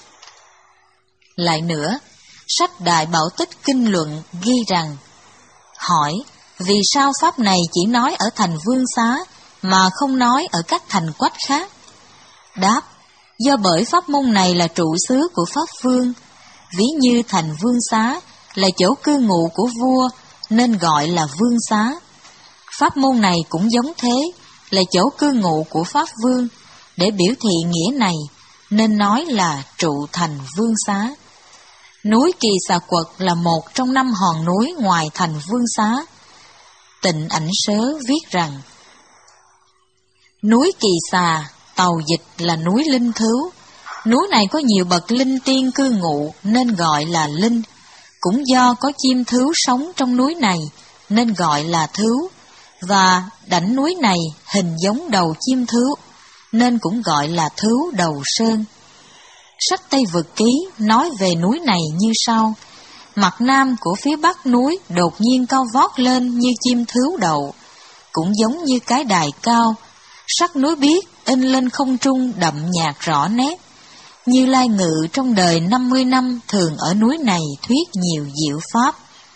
Lại nữa, sách Đại Bảo Tích Kinh Luận ghi rằng, hỏi, vì sao pháp này chỉ nói ở thành Vương Xá, mà không nói ở các thành quách khác? Đáp, do bởi pháp môn này là trụ xứ của Pháp Vương, ví như thành Vương Xá là chỗ cư ngụ của vua, nên gọi là Vương Xá. Pháp môn này cũng giống thế, là chỗ cư ngụ của Pháp Vương, để biểu thị nghĩa này, nên nói là trụ thành Vương Xá. Núi Kỳ Xà Quật là một trong năm hòn núi ngoài thành Vương Xá. Tịnh Ảnh Sớ viết rằng, núi Kỳ Xà, tàu dịch là núi linh thứu. Núi này có nhiều bậc linh tiên cư ngụ nên gọi là linh. cũng do có chim thứu sống trong núi này nên gọi là thứu, và đảnh núi này hình giống đầu chim thứu nên cũng gọi là thứu đầu sơn. Sách Tây Vực Ký nói về núi này như sau: mặt nam của phía bắc núi đột nhiên cao vót lên như chim thứu đậu, cũng giống như cái đài cao, sắc núi biếc in lên không trung đậm nhạt rõ nét. Như Lai ngự trong đời năm mươi năm thường ở núi này thuyết nhiều diệu pháp.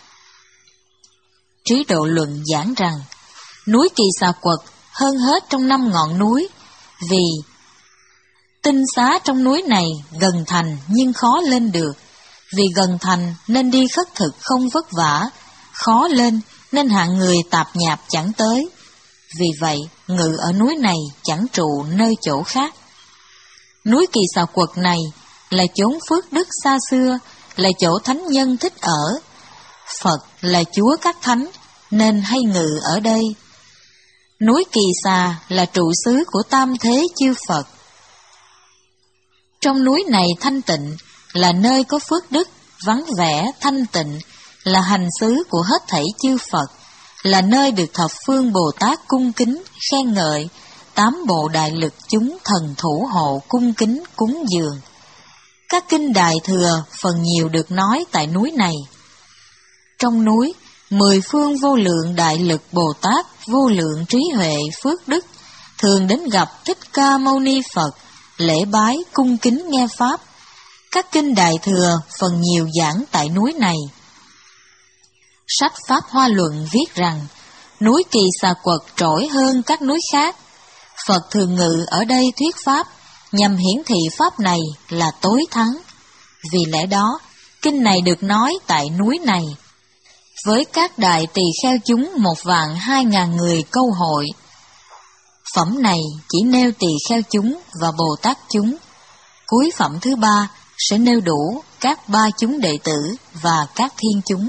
Trí Độ Luận giảng rằng núi Kỳ Xà Quật hơn hết trong năm ngọn núi, vì tinh xá trong núi này gần thành nhưng khó lên được, vì gần thành nên đi khất thực không vất vả, khó lên nên hạng người tạp nhạp chẳng tới. Vì vậy ngự ở núi này chẳng trụ nơi chỗ khác. Núi Kỳ Xà Quật này là chốn phước đức xa xưa, là chỗ thánh nhân thích ở. Phật là Chúa các thánh nên hay ngự ở đây. Núi Kỳ Xà là trụ xứ của tam thế chư Phật. Trong núi này thanh tịnh, là nơi có phước đức, vắng vẻ, thanh tịnh, là hành xứ của hết thảy chư Phật, là nơi được thập phương Bồ Tát cung kính, khen ngợi, tám bộ đại lực chúng thần thủ hộ cung kính cúng dường. Các kinh Đại Thừa phần nhiều được nói tại núi này. Trong núi, mười phương vô lượng đại lực Bồ Tát, vô lượng trí huệ phước đức, thường đến gặp Thích Ca Mâu Ni Phật, lễ bái cung kính nghe Pháp. Các kinh Đại Thừa phần nhiều giảng tại núi này. Sách Pháp Hoa Luận viết rằng, núi Kỳ Xà Quật trỗi hơn các núi khác. Phật thường ngự ở đây thuyết Pháp, nhằm hiển thị Pháp này là tối thắng. Vì lẽ đó, kinh này được nói tại núi này. Với các đại tỳ kheo chúng một vạn hai ngàn người câu hội. Phẩm này chỉ nêu tỳ kheo chúng và Bồ Tát chúng. Cuối phẩm thứ ba sẽ nêu đủ các ba chúng đệ tử và các thiên chúng.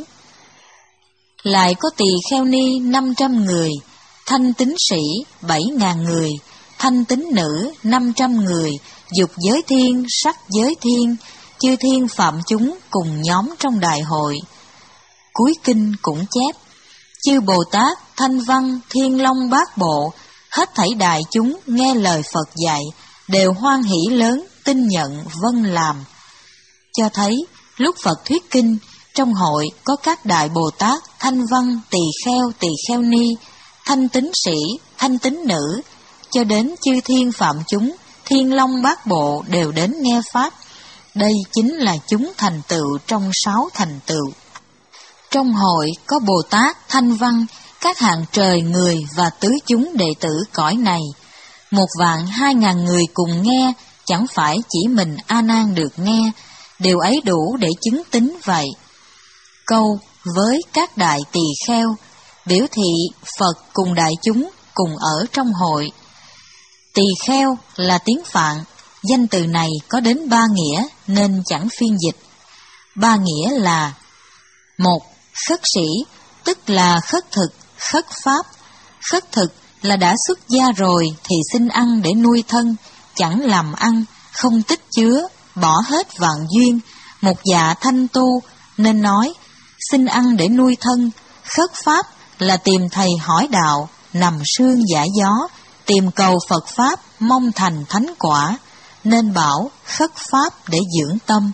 Lại có tỳ kheo ni năm trăm người, thanh tín sĩ bảy ngàn người, thanh tín nữ năm trăm người, dục giới thiên, sắc giới thiên, chư thiên phạm chúng cùng nhóm trong đại hội. Cuối kinh cũng chép, chư Bồ Tát, Thanh Văn, Thiên Long Bát Bộ, hết thảy đại chúng nghe lời Phật dạy, đều hoan hỷ lớn, tin nhận, vâng làm. Cho thấy, lúc Phật thuyết kinh, trong hội có các đại Bồ Tát, Thanh Văn, Tỳ Kheo, Tỳ Kheo Ni, thanh tín sĩ, thanh tín nữ, cho đến chư thiên phạm chúng, Thiên Long Bát Bộ đều đến nghe Pháp. Đây chính là chúng thành tựu trong sáu thành tựu. Trong hội có Bồ Tát, Thanh Văn, các hạng trời người và tứ chúng đệ tử cõi này. Một vạn hai ngàn người cùng nghe, chẳng phải chỉ mình A Nan được nghe, điều ấy đủ để chứng tín vậy. Câu với các đại tỳ kheo biểu thị Phật cùng đại chúng cùng ở trong hội. Tỳ kheo là tiếng Phạn, danh từ này có đến ba nghĩa nên chẳng phiên dịch. Ba nghĩa là: một, khất sĩ, tức là khất thực, khất pháp. Khất thực là đã xuất gia rồi thì xin ăn để nuôi thân, chẳng làm ăn, không tích chứa, bỏ hết vạn duyên, một dạ thanh tu, nên nói xin ăn để nuôi thân. Khất pháp là tìm thầy hỏi đạo, nằm sương giải gió, tìm cầu Phật Pháp, mong thành thánh quả, nên bảo khất pháp để dưỡng tâm.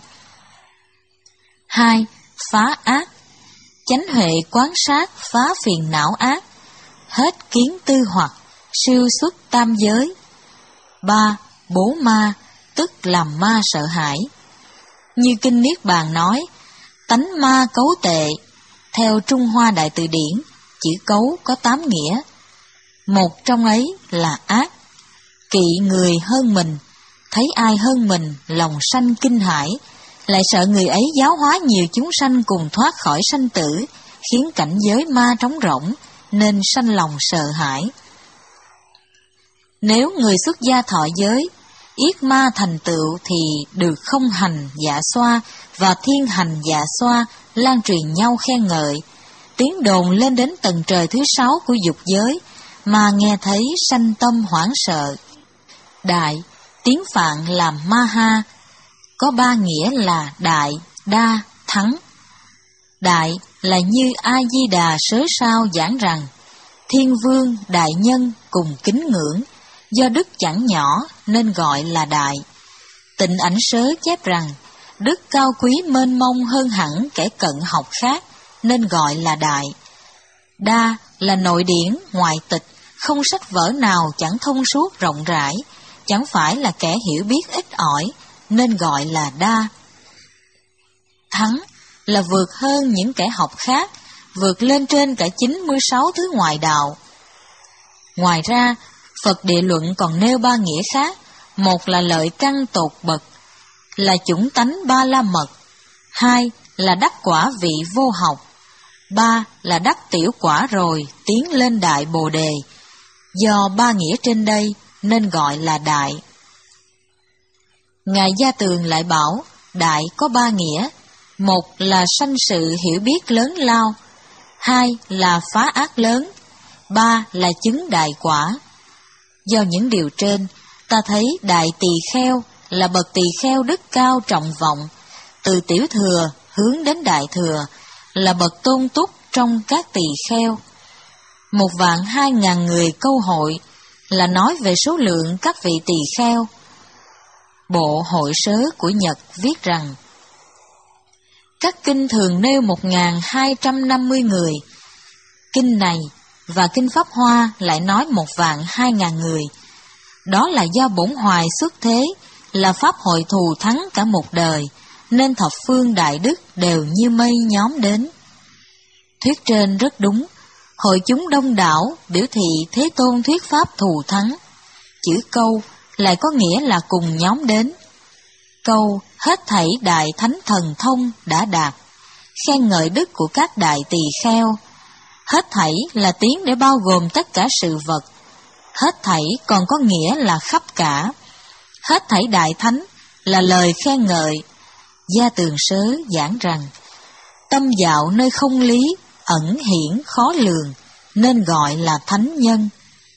Hai, phá ác, chánh huệ quán sát phá phiền não ác, hết kiến tư hoặc, siêu xuất tam giới. Ba, bố ma, tức làm ma sợ hãi. Như Kinh Niết Bàn nói, tánh ma cấu tệ. Theo Trung Hoa Đại Từ Điển, chữ cấu có tám nghĩa. Một trong ấy là ác, kỵ người hơn mình, thấy ai hơn mình lòng sanh kinh hãi, lại sợ người ấy giáo hóa nhiều chúng sanh cùng thoát khỏi sanh tử, khiến cảnh giới ma trống rỗng, nên sanh lòng sợ hãi. Nếu người xuất gia thọ giới, yết ma thành tựu thì được không hành dạ xoa và thiên hành dạ xoa lan truyền nhau khen ngợi, tiếng đồn lên đến tầng trời thứ sáu của dục giới, mà nghe thấy sanh tâm hoảng sợ. Đại, tiếng Phạn làm ma ha, có ba nghĩa là đại, đa, thắng. Đại là như A-di-đà sớ sao giảng rằng, thiên vương, đại nhân cùng kính ngưỡng, do đức chẳng nhỏ nên gọi là đại. Tịnh Ảnh Sớ chép rằng, đức cao quý mênh mông hơn hẳn kẻ cận học khác nên gọi là đại. Đa là nội điển, ngoại tịch, không sách vở nào chẳng thông suốt rộng rãi, chẳng phải là kẻ hiểu biết ít ỏi nên gọi là đa. Thắng là vượt hơn những kẻ học khác, vượt lên trên cả chín mươi sáu thứ ngoại đạo. Ngoài ra, Phật Địa Luận còn nêu ba nghĩa khác, một là lợi căn tột bậc, là chủng tánh ba la mật, hai là đắc quả vị vô học, ba là đắc tiểu quả rồi tiến lên đại bồ đề. Do ba nghĩa trên đây nên gọi là đại. Ngài Gia Tường lại bảo, đại có ba nghĩa, một là sanh sự hiểu biết lớn lao, hai là phá ác lớn, ba là chứng đại quả. Do những điều trên, ta thấy đại tỳ kheo là bậc tỳ kheo đức cao trọng vọng, từ tiểu thừa hướng đến đại thừa, là bậc tôn túc trong các tỳ kheo. Một vạn hai ngàn người câu hội là nói về số lượng các vị tỳ kheo. Bộ Hội Sớ của Nhật viết rằng, các kinh thường nêu một ngàn hai trăm năm mươi người, kinh này và kinh Pháp Hoa lại nói một vạn hai ngàn người. Đó là do Bổn Hoài xuất thế, là pháp hội thù thắng cả một đời, nên thập phương đại đức đều như mây nhóm đến. Thuyết trên rất đúng, hội chúng đông đảo biểu thị Thế Tôn thuyết pháp thù thắng. Chữ câu lại có nghĩa là cùng nhóm đến. Câu hết thảy đại thánh thần thông đã đạt, khen ngợi đức của các đại tỳ kheo. Hết thảy là tiếng để bao gồm tất cả sự vật. Hết thảy còn có nghĩa là khắp cả. Hết thảy đại thánh là lời khen ngợi. Gia Tường Sớ giảng rằng, tâm dạo nơi không lý, ẩn hiển khó lường, nên gọi là thánh nhân.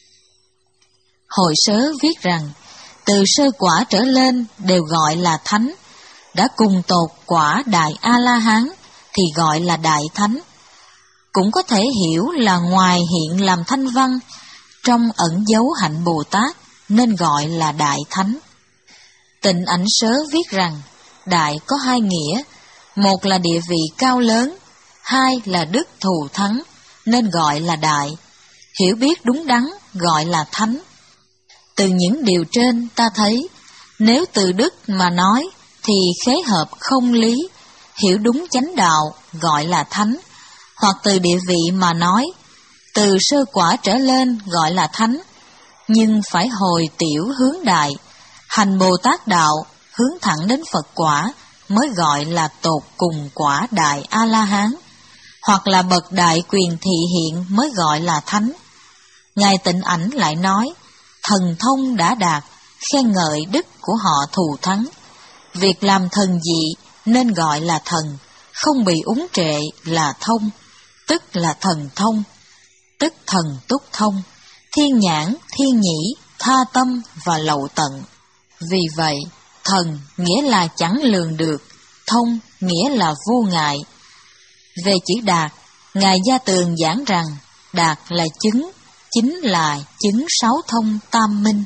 Hội Sớ viết rằng, từ sơ quả trở lên đều gọi là thánh, đã cùng tột quả đại A-la-hán thì gọi là đại thánh. Cũng có thể hiểu là ngoài hiện làm thanh văn, trong ẩn dấu hạnh Bồ Tát nên gọi là đại thánh. Tịnh Ảnh Sớ viết rằng, đại có hai nghĩa, một là địa vị cao lớn, hai là đức thù thắng nên gọi là đại, hiểu biết đúng đắn gọi là thánh. Từ những điều trên ta thấy, nếu từ đức mà nói thì khế hợp không lý, hiểu đúng chánh đạo gọi là thánh, hoặc từ địa vị mà nói, từ sơ quả trở lên gọi là thánh, nhưng phải hồi tiểu hướng đại, hành Bồ Tát đạo hướng thẳng đến Phật quả mới gọi là tột cùng quả đại A-la-hán, hoặc là bậc đại quyền thị hiện mới gọi là thánh. Ngài Tịnh Ảnh lại nói, thần thông đã đạt, khen ngợi đức của họ thù thắng. Việc làm thần dị nên gọi là thần, không bị úng trệ là thông, tức là thần thông, tức thần túc thông, thiên nhãn, thiên nhĩ, tha tâm và lậu tận. Vì vậy, thần nghĩa là chẳng lường được, thông nghĩa là vô ngại. Về chữ đạt, Ngài Gia Tường giảng rằng, đạt là chứng, chính là chứng sáu thông tam minh.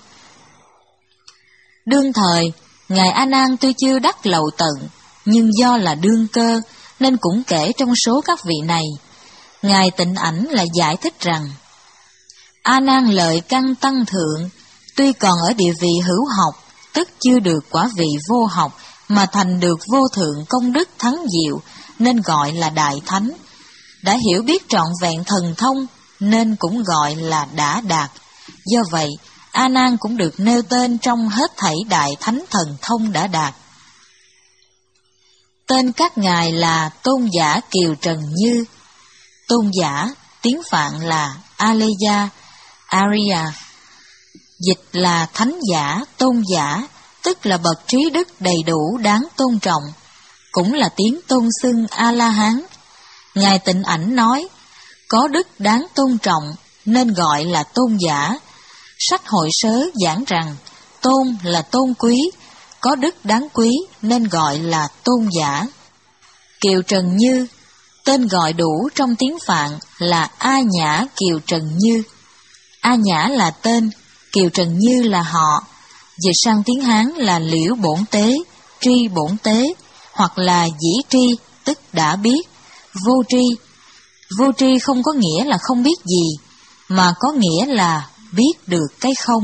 Đương thời, Ngài A Nan tuy chưa đắc lậu tận, nhưng do là đương cơ nên cũng kể trong số các vị này. Ngài Tịnh Ảnh lại giải thích rằng, A Nan lợi căn tăng thượng, tuy còn ở địa vị hữu học, tức chưa được quả vị vô học, mà thành được vô thượng công đức thắng diệu, nên gọi là đại thánh. Đã hiểu biết trọn vẹn thần thông, nên cũng gọi là đã đạt. Do vậy, A Nan cũng được nêu tên trong hết thảy đại thánh thần thông đã đạt. Tên các ngài là Tôn giả Kiều Trần Như. Tôn giả, tiếng Phạn là Aleya, Arya. Dịch là thánh giả, tôn giả, tức là bậc trí đức đầy đủ đáng tôn trọng, cũng là tiếng tôn xưng A-la-hán. Ngài Tịnh Ảnh nói, có đức đáng tôn trọng nên gọi là tôn giả. Sách Hội Sớ giảng rằng, tôn là tôn quý, có đức đáng quý nên gọi là tôn giả. Kiều Trần Như, Tên gọi đủ trong tiếng Phạn là A Nhã Kiều Trần Như. A Nhã là tên, Kiều Trần Như là họ. Dịch sang tiếng Hán là Liễu Bổn Tế, Tri Bổn Tế, hoặc là Dĩ Tri, tức đã biết, vô tri. Vô tri không có nghĩa là không biết gì, mà có nghĩa là biết được cái không.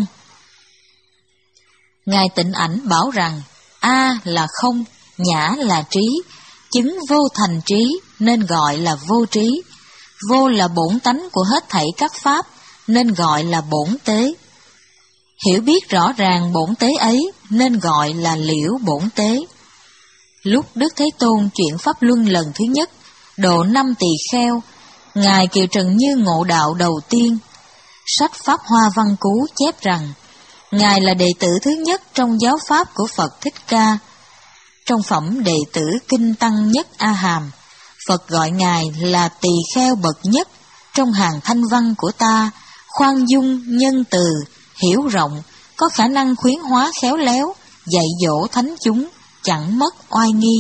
Ngài Tịnh Ảnh bảo rằng A là không, Nhã là trí, chứng vô thành trí nên gọi là vô trí. Vô là bổn tánh của hết thảy các pháp nên gọi là bổn tế. Hiểu biết rõ ràng bổn tế ấy nên gọi là liễu bổn tế. Lúc Đức Thế Tôn chuyển pháp luân lần thứ nhất, độ năm tỳ kheo, Ngài Kiều Trần Như ngộ đạo đầu tiên. Sách Pháp Hoa Văn Cú chép rằng, Ngài là đệ tử thứ nhất trong giáo pháp của Phật Thích Ca. Trong phẩm đệ tử Kinh Tăng Nhất A Hàm, Phật gọi Ngài là tỳ kheo bậc nhất trong hàng thanh văn của ta, khoan dung, nhân từ, hiểu rộng, có khả năng khuyến hóa khéo léo, dạy dỗ thánh chúng, chẳng mất oai nghi.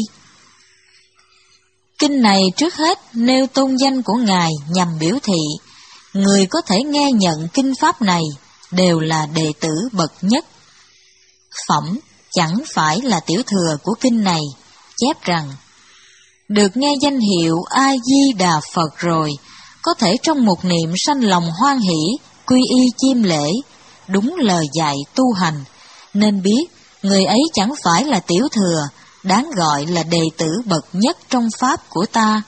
Kinh này trước hết nêu tôn danh của Ngài nhằm biểu thị, người có thể nghe nhận kinh pháp này đều là đệ tử bậc nhất. Phẩm chẳng phải là tiểu thừa của kinh này, chép rằng, được nghe danh hiệu A-di-đà Phật rồi, có thể trong một niệm sanh lòng hoan hỷ, quy y chiêm lễ, đúng lời dạy tu hành, nên biết người ấy chẳng phải là tiểu thừa, đáng gọi là đệ tử bậc nhất trong pháp của ta.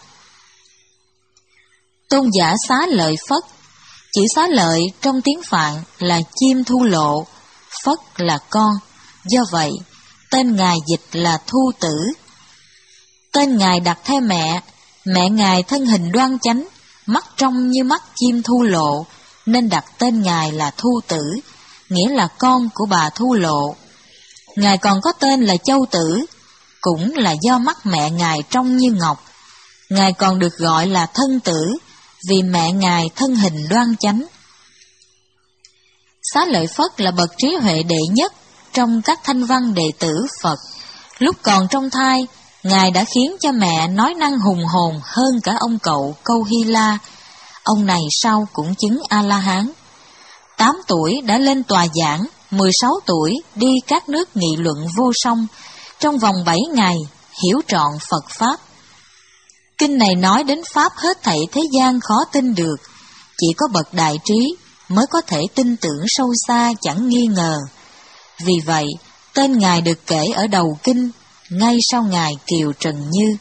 Tôn giả Xá Lợi Phất, chữ Xá Lợi trong tiếng Phạn là chim thu lộ, Phất là con, do vậy tên Ngài dịch là Thu Tử. Tên Ngài đặt theo mẹ, mẹ Ngài thân hình đoan chánh, mắt trong như mắt chim thu lộ, nên đặt tên Ngài là Thu Tử, nghĩa là con của bà Thu Lộ. Ngài còn có tên là Châu Tử, cũng là do mắt mẹ Ngài trong như ngọc. Ngài còn được gọi là Thân Tử, vì mẹ Ngài thân hình đoan chánh. Xá Lợi Phất là bậc trí huệ đệ nhất trong các thanh văn đệ tử Phật. Lúc còn trong thai, Ngài đã khiến cho mẹ nói năng hùng hồn hơn cả ông cậu Câu Hy La. Ông này sau cũng chứng A-la-hán. Tám tuổi đã lên tòa giảng, mười sáu tuổi đi các nước nghị luận vô song, trong vòng bảy ngày hiểu trọn Phật Pháp. Kinh này nói đến Pháp hết thảy thế gian khó tin được, chỉ có bậc đại trí mới có thể tin tưởng sâu xa chẳng nghi ngờ. Vì vậy, tên Ngài được kể ở đầu kinh, ngay sau Ngài Kiều Trần Như.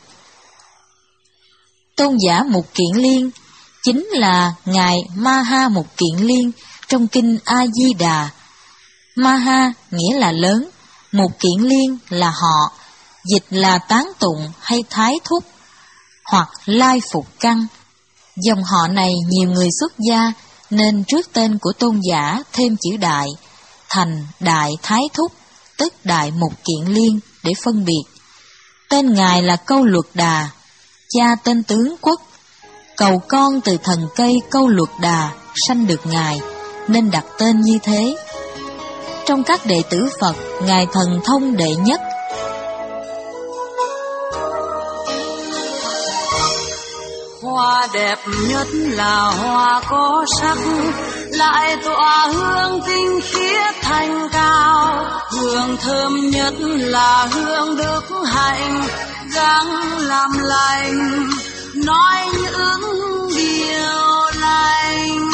Tôn giả Mục Kiền Liên chính là Ngài Ma-ha Mục Kiền Liên trong kinh A-di-đà. Ma-ha nghĩa là lớn, Mục Kiền Liên là họ, dịch là tán tụng hay thái thúc, hoặc lai phục căn. Dòng họ này nhiều người xuất gia, nên trước tên của tôn giả thêm chữ đại, thành Đại Thái Thúc, tức Đại Mục Kiền Liên để phân biệt. Tên Ngài là Câu Luật Đà, cha tên Tướng Quốc. Cầu con từ thần cây Câu Luật Đà sanh được Ngài, nên đặt tên như thế. Trong các đệ tử Phật, Ngài thần thông đệ nhất. Hoa đẹp nhất là hoa có sắc, lại tỏa hương tinh khiết thanh cao. Hương thơm nhất là hương đức hạnh, gắng làm lành, nói những điều lành.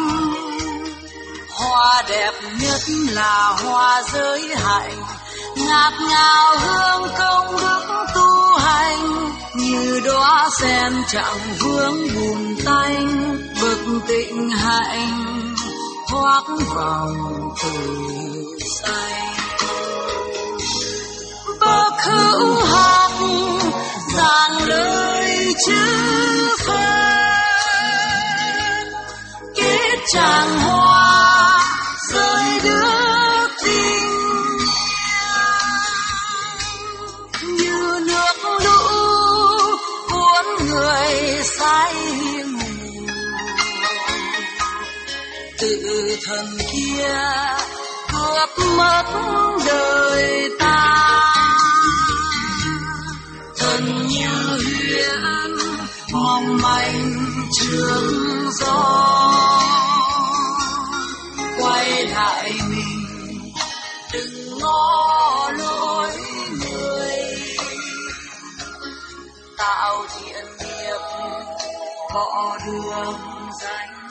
Hoa đẹp nhất là hoa giới hạnh, ngạt ngào hương công đức tu hành. Như đóa sen chẳng vướng bùn tanh, bực tịnh hạnh thoát vòng từ xanh. Bậc hữu học giảng lời chữ Phật, kết tràng hoa rơi đức tình như nước lũ cuốn người say mù. Tự thần kia cướp mất đời ta, thần như huyền sương gió. Quay lại mình đừng ngó lối người, tạo thiện nghiệp bỏ đường danh.